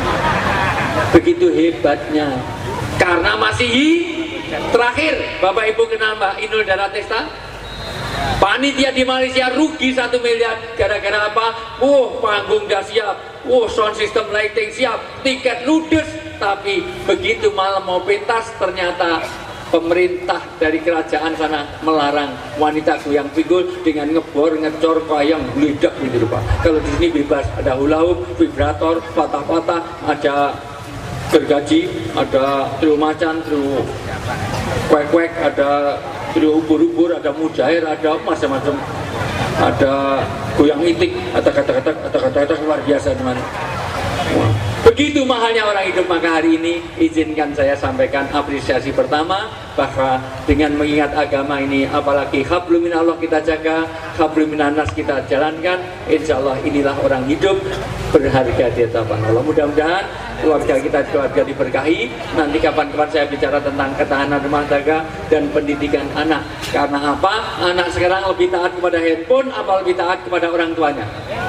Begitu hebatnya. Karena masih terakhir, Bapak Ibu kenal Mbak Inul Daratista? Panitia di Malaysia rugi 1 miliar gara-gara apa? Panggung udah siap, sound system lighting siap, tiket ludes. Tapi begitu malam mau pentas ternyata pemerintah dari kerajaan sana melarang wanita goyang pinggul dengan ngebor, ngecor, koyang, beledak gitu Pak. Kalau di sini bebas, ada hula hoop, vibrator, patah-patah, ada gergaji, ada trio macan, trio kwek-kwek, ada trio ubur-ubur, ada mujair, ada macam-macam, ada goyang mitik, ada kata-kata luar biasa teman. Begitu mahalnya orang hidup, maka hari ini izinkan saya sampaikan apresiasi pertama bahwa dengan mengingat agama ini, apalagi hablum minallah kita jaga, hablum minannas kita jalankan, insya Allah inilah orang hidup berharga di hadapan Allah. Mudah-mudahan keluarga kita keluarga diberkahi. Nanti kapan-kapan saya bicara tentang ketahanan rumah tangga dan pendidikan anak. Karena apa? Anak sekarang lebih taat kepada handphone apa lebih taat kepada orang tuanya?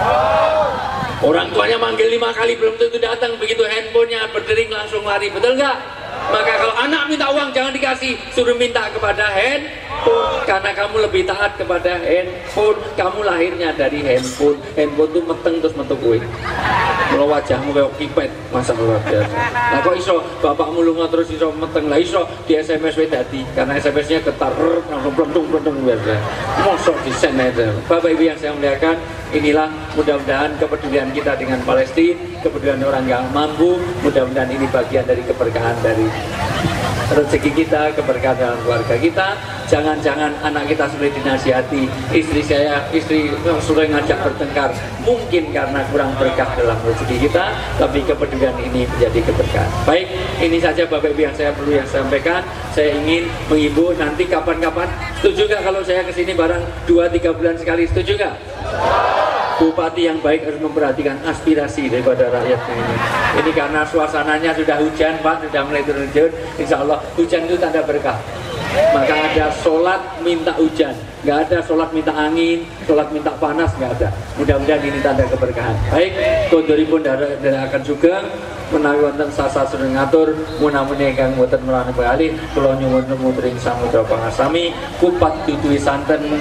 Orang tuanya manggil 5 kali belum tentu datang, begitu handphonenya berdering langsung lari, betul nggak? Maka kalau anak minta uang jangan dikasih, suruh minta kepada handphone. Karena kamu lebih taat kepada handphone, kamu lahirnya dari handphone. Handphone itu meteng terus metu kowe. Kalau wajahmu kayak kipet, masa luar biasa. Nah kok iso bapakmu lunga terus iso meteng, lah iso di SMS we dadi karena SMS-nya getar langsung plentung biasa. Mosok di sana itu. Bapak Ibu yang saya muliakan, inilah mudah-mudahan kepedulian kita dengan Palestina, kepedulian orang yang mampu, mudah-mudahan ini bagian dari keberkahan dari rezeki kita, keberkahan dalam keluarga kita. Jangan-jangan anak kita sudah dinasihati, istri sudah ngajak bertengkar, mungkin karena kurang berkah dalam rezeki kita, tapi kepedulian ini menjadi keberkahan. Baik, ini saja Bapak Ibu yang saya perlu sampaikan. Saya ingin menghibur nanti kapan-kapan, setuju gak kalau saya kesini barang 2-3 bulan sekali, setuju gak? Bupati yang baik harus memperhatikan aspirasi daripada rakyatnya ini. Ini karena suasananya sudah hujan Pak, sudah mulai turun hujan. Insya Allah hujan itu tanda berkah. Maka ada sholat minta hujan, nggak ada sholat minta angin, sholat minta panas, nggak ada. Mudah-mudahan ini tanda keberkahan. Baik, kondoripun akan juga menawi wonten sasa sedeng ngatur munamun ingkang boten melani bali kula nyuwun mutring samudra pangasami kupat tutui santen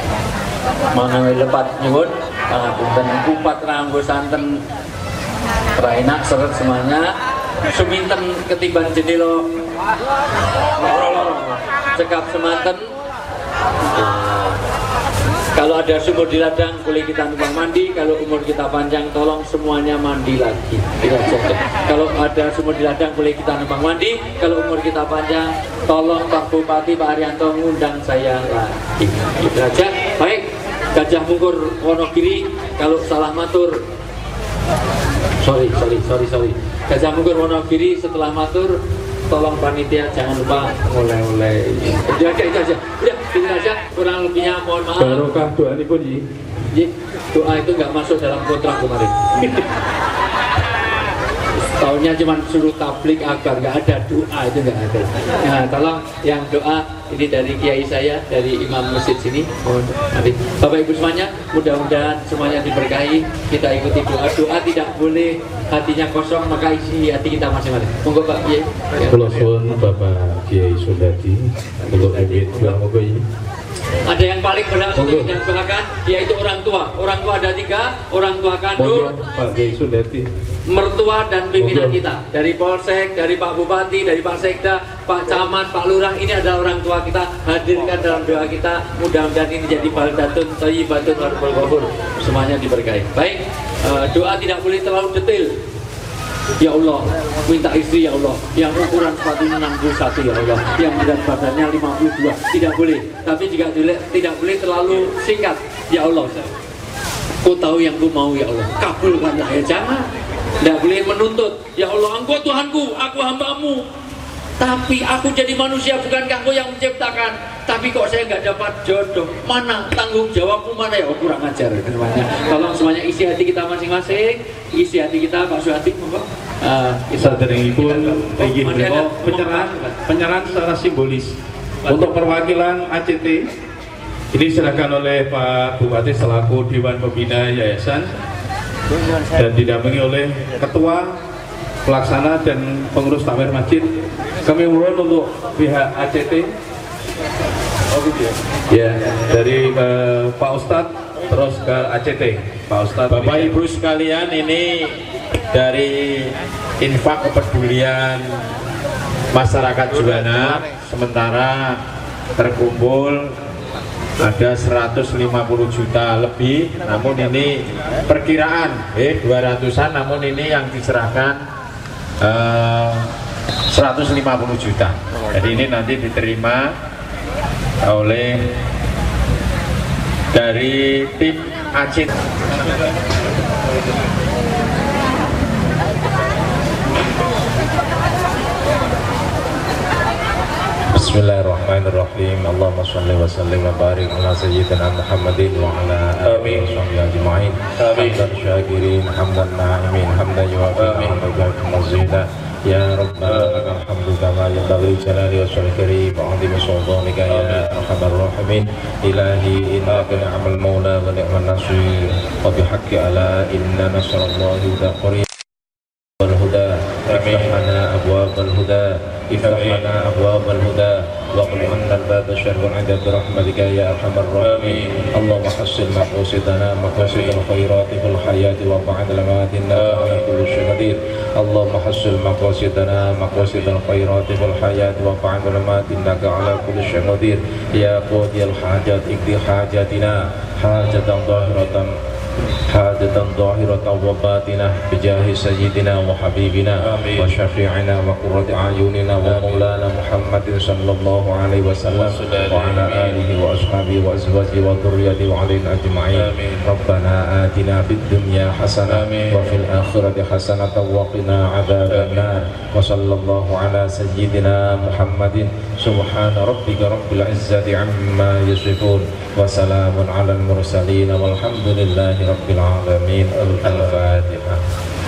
manawi lepat nyuwun pangapunten kupat ranggo santen enak seret semuanya suminten ketiban jendela cekap semanten. Kalau ada sumur di ladang boleh kita numpang mandi, kalau umur kita panjang tolong semuanya mandi lagi. Kalau ada sumur di ladang boleh kita numpang mandi, kalau umur kita panjang tolong Pak Bupati Pak Haryanto ngundang saya lagi. Itu aja. Baik, Gajah Mungkur Wonogiri, kalau salah matur sorry. Gajah Mungkur Wonogiri setelah matur tolong panitia jangan lupa oleh-oleh. Itu aja. Udah, itu aja. Kurang lebihnya mohon maaf. Barokah doa ini pun doa itu nggak masuk dalam kontrak kemarin. Taunya cuma suruh tablik akbar, nggak ada doa, itu nggak ada. Nah, tolong yang doa ini dari kiai saya, dari imam masjid sini. Mohon nanti Bapak Ibu semuanya, mudah-mudahan semuanya diberkahi. Kita ikuti doa. Doa tidak boleh hatinya kosong, maka isi hati kita masing-masing. Monggo Pak Kiai. Kula suwun Bapak Kiai Sundati, kula pamit monggo iki. Ada yang paling berat untuk kita doakan, yaitu orang tua. Orang tua ada 3, orang tua kandung, Pak Kiai Sundati, mertua dan pimpinan kita. Dari Polsek, dari Pak Bupati, dari Pak Sekda, Pak Camat, Pak Lurah, ini adalah orang tua kita. Hadirkan dalam doa kita. Mudah-mudahan ini jadi baldatun thayyibatun warahmatullahi wabarakatuh. Semuanya diberkahi. Baik, doa tidak boleh terlalu detail. Ya Allah, minta istri ya Allah, yang ukuran sepatunya 61 ya Allah, yang berat badannya 52, tidak boleh. Tapi juga tidak boleh terlalu singkat. Ya Allah, Kau tahu yang Ku mau ya Allah, kabulkanlah ya, jangan. Tidak boleh menuntut. Ya Allah, Engkau Tuhanku, aku hambamu. Tapi aku jadi manusia, bukankah Engkau yang menciptakan? Tapi kok saya nggak dapat jodoh? Mana tanggung jawabmu mana ya? Oh, kurang ajar semuanya. Tolong semuanya isi hati kita masing-masing, isi hati kita Pak Suhati. Saderengipun inggih menika penyerahan secara simbolis untuk perwakilan ACT ini diserahkan oleh Pak Bupati selaku Dewan Pembina Yayasan dan didampingi oleh Ketua Pelaksana dan Pengurus Takmir Masjid. Kami mohon untuk pihak ACT ya dari Pak Ustadz terus ke ACT. Pak Ustadz, Bapak Ibu sekalian, ini dari infak kepedulian masyarakat Juwana sementara terkumpul ada 150 juta lebih, namun ini perkiraan 200-an, namun ini yang diserahkan 150 juta. Jadi ini nanti diterima oleh dari tim ACT. Bismillahirrahmanirrahim. Allahumma shalli wa sallim wa barik ala sayyidina Muhammadin wa ala alihi wa sahbihi ajma'in. Hamdan syakirin, hamdan na'imin, hamdan yuwafi ni'matahu mazida. Ya Rabbana lakal hamdu kama yanbaghi li jalali wajhikal karim wa 'azimi sultanika ya arhamar rahimin. Ilahi innaka ni'mal maula wa ni'man nasir. Wa bihaqqi ala inna nasrallahi wa qarib wal huda. Iftah lana abwabal huda. Iftah lana abwabal huda. واغفر عنا الباب الشر والعذاب برحمتك يا ارحم الراحمين. اللهم حسن مقاصدنا مقاصد الخيرات في الحياه وبعد الممات انك على كل شيء قدير. اللهم حسن مقاصدنا مقاصد الخيرات في الحياه وبعد الممات انك على كل شيء قدير. يا قاضي الحاجات اقضي حاجاتنا حاجة ظاهرة وباطنة بجاه سيدنا وحبيبنا وشفيعنا وقرة أعيننا ومولانا محمد صلى الله عليه وسلم وعلى آله وأصحابه وأزواجه وذريته وعلينا أجمعين. ربنا آتنا في الدنيا حسنة وفي الآخرة حسنة وقنا عذاب النار. وصلى الله على سيدنا محمد. سبحان ربك رب العزة عما يصفون وسلام على المرسلين والحمد لله رب العالمين. الفاتحة.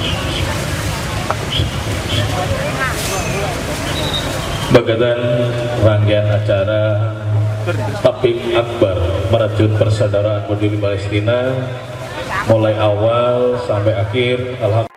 Bagaikan rangkaian acara Tablik Akbar merajut persaudaraan Muslim Palestina mulai awal sampai akhir, alhamdulillah.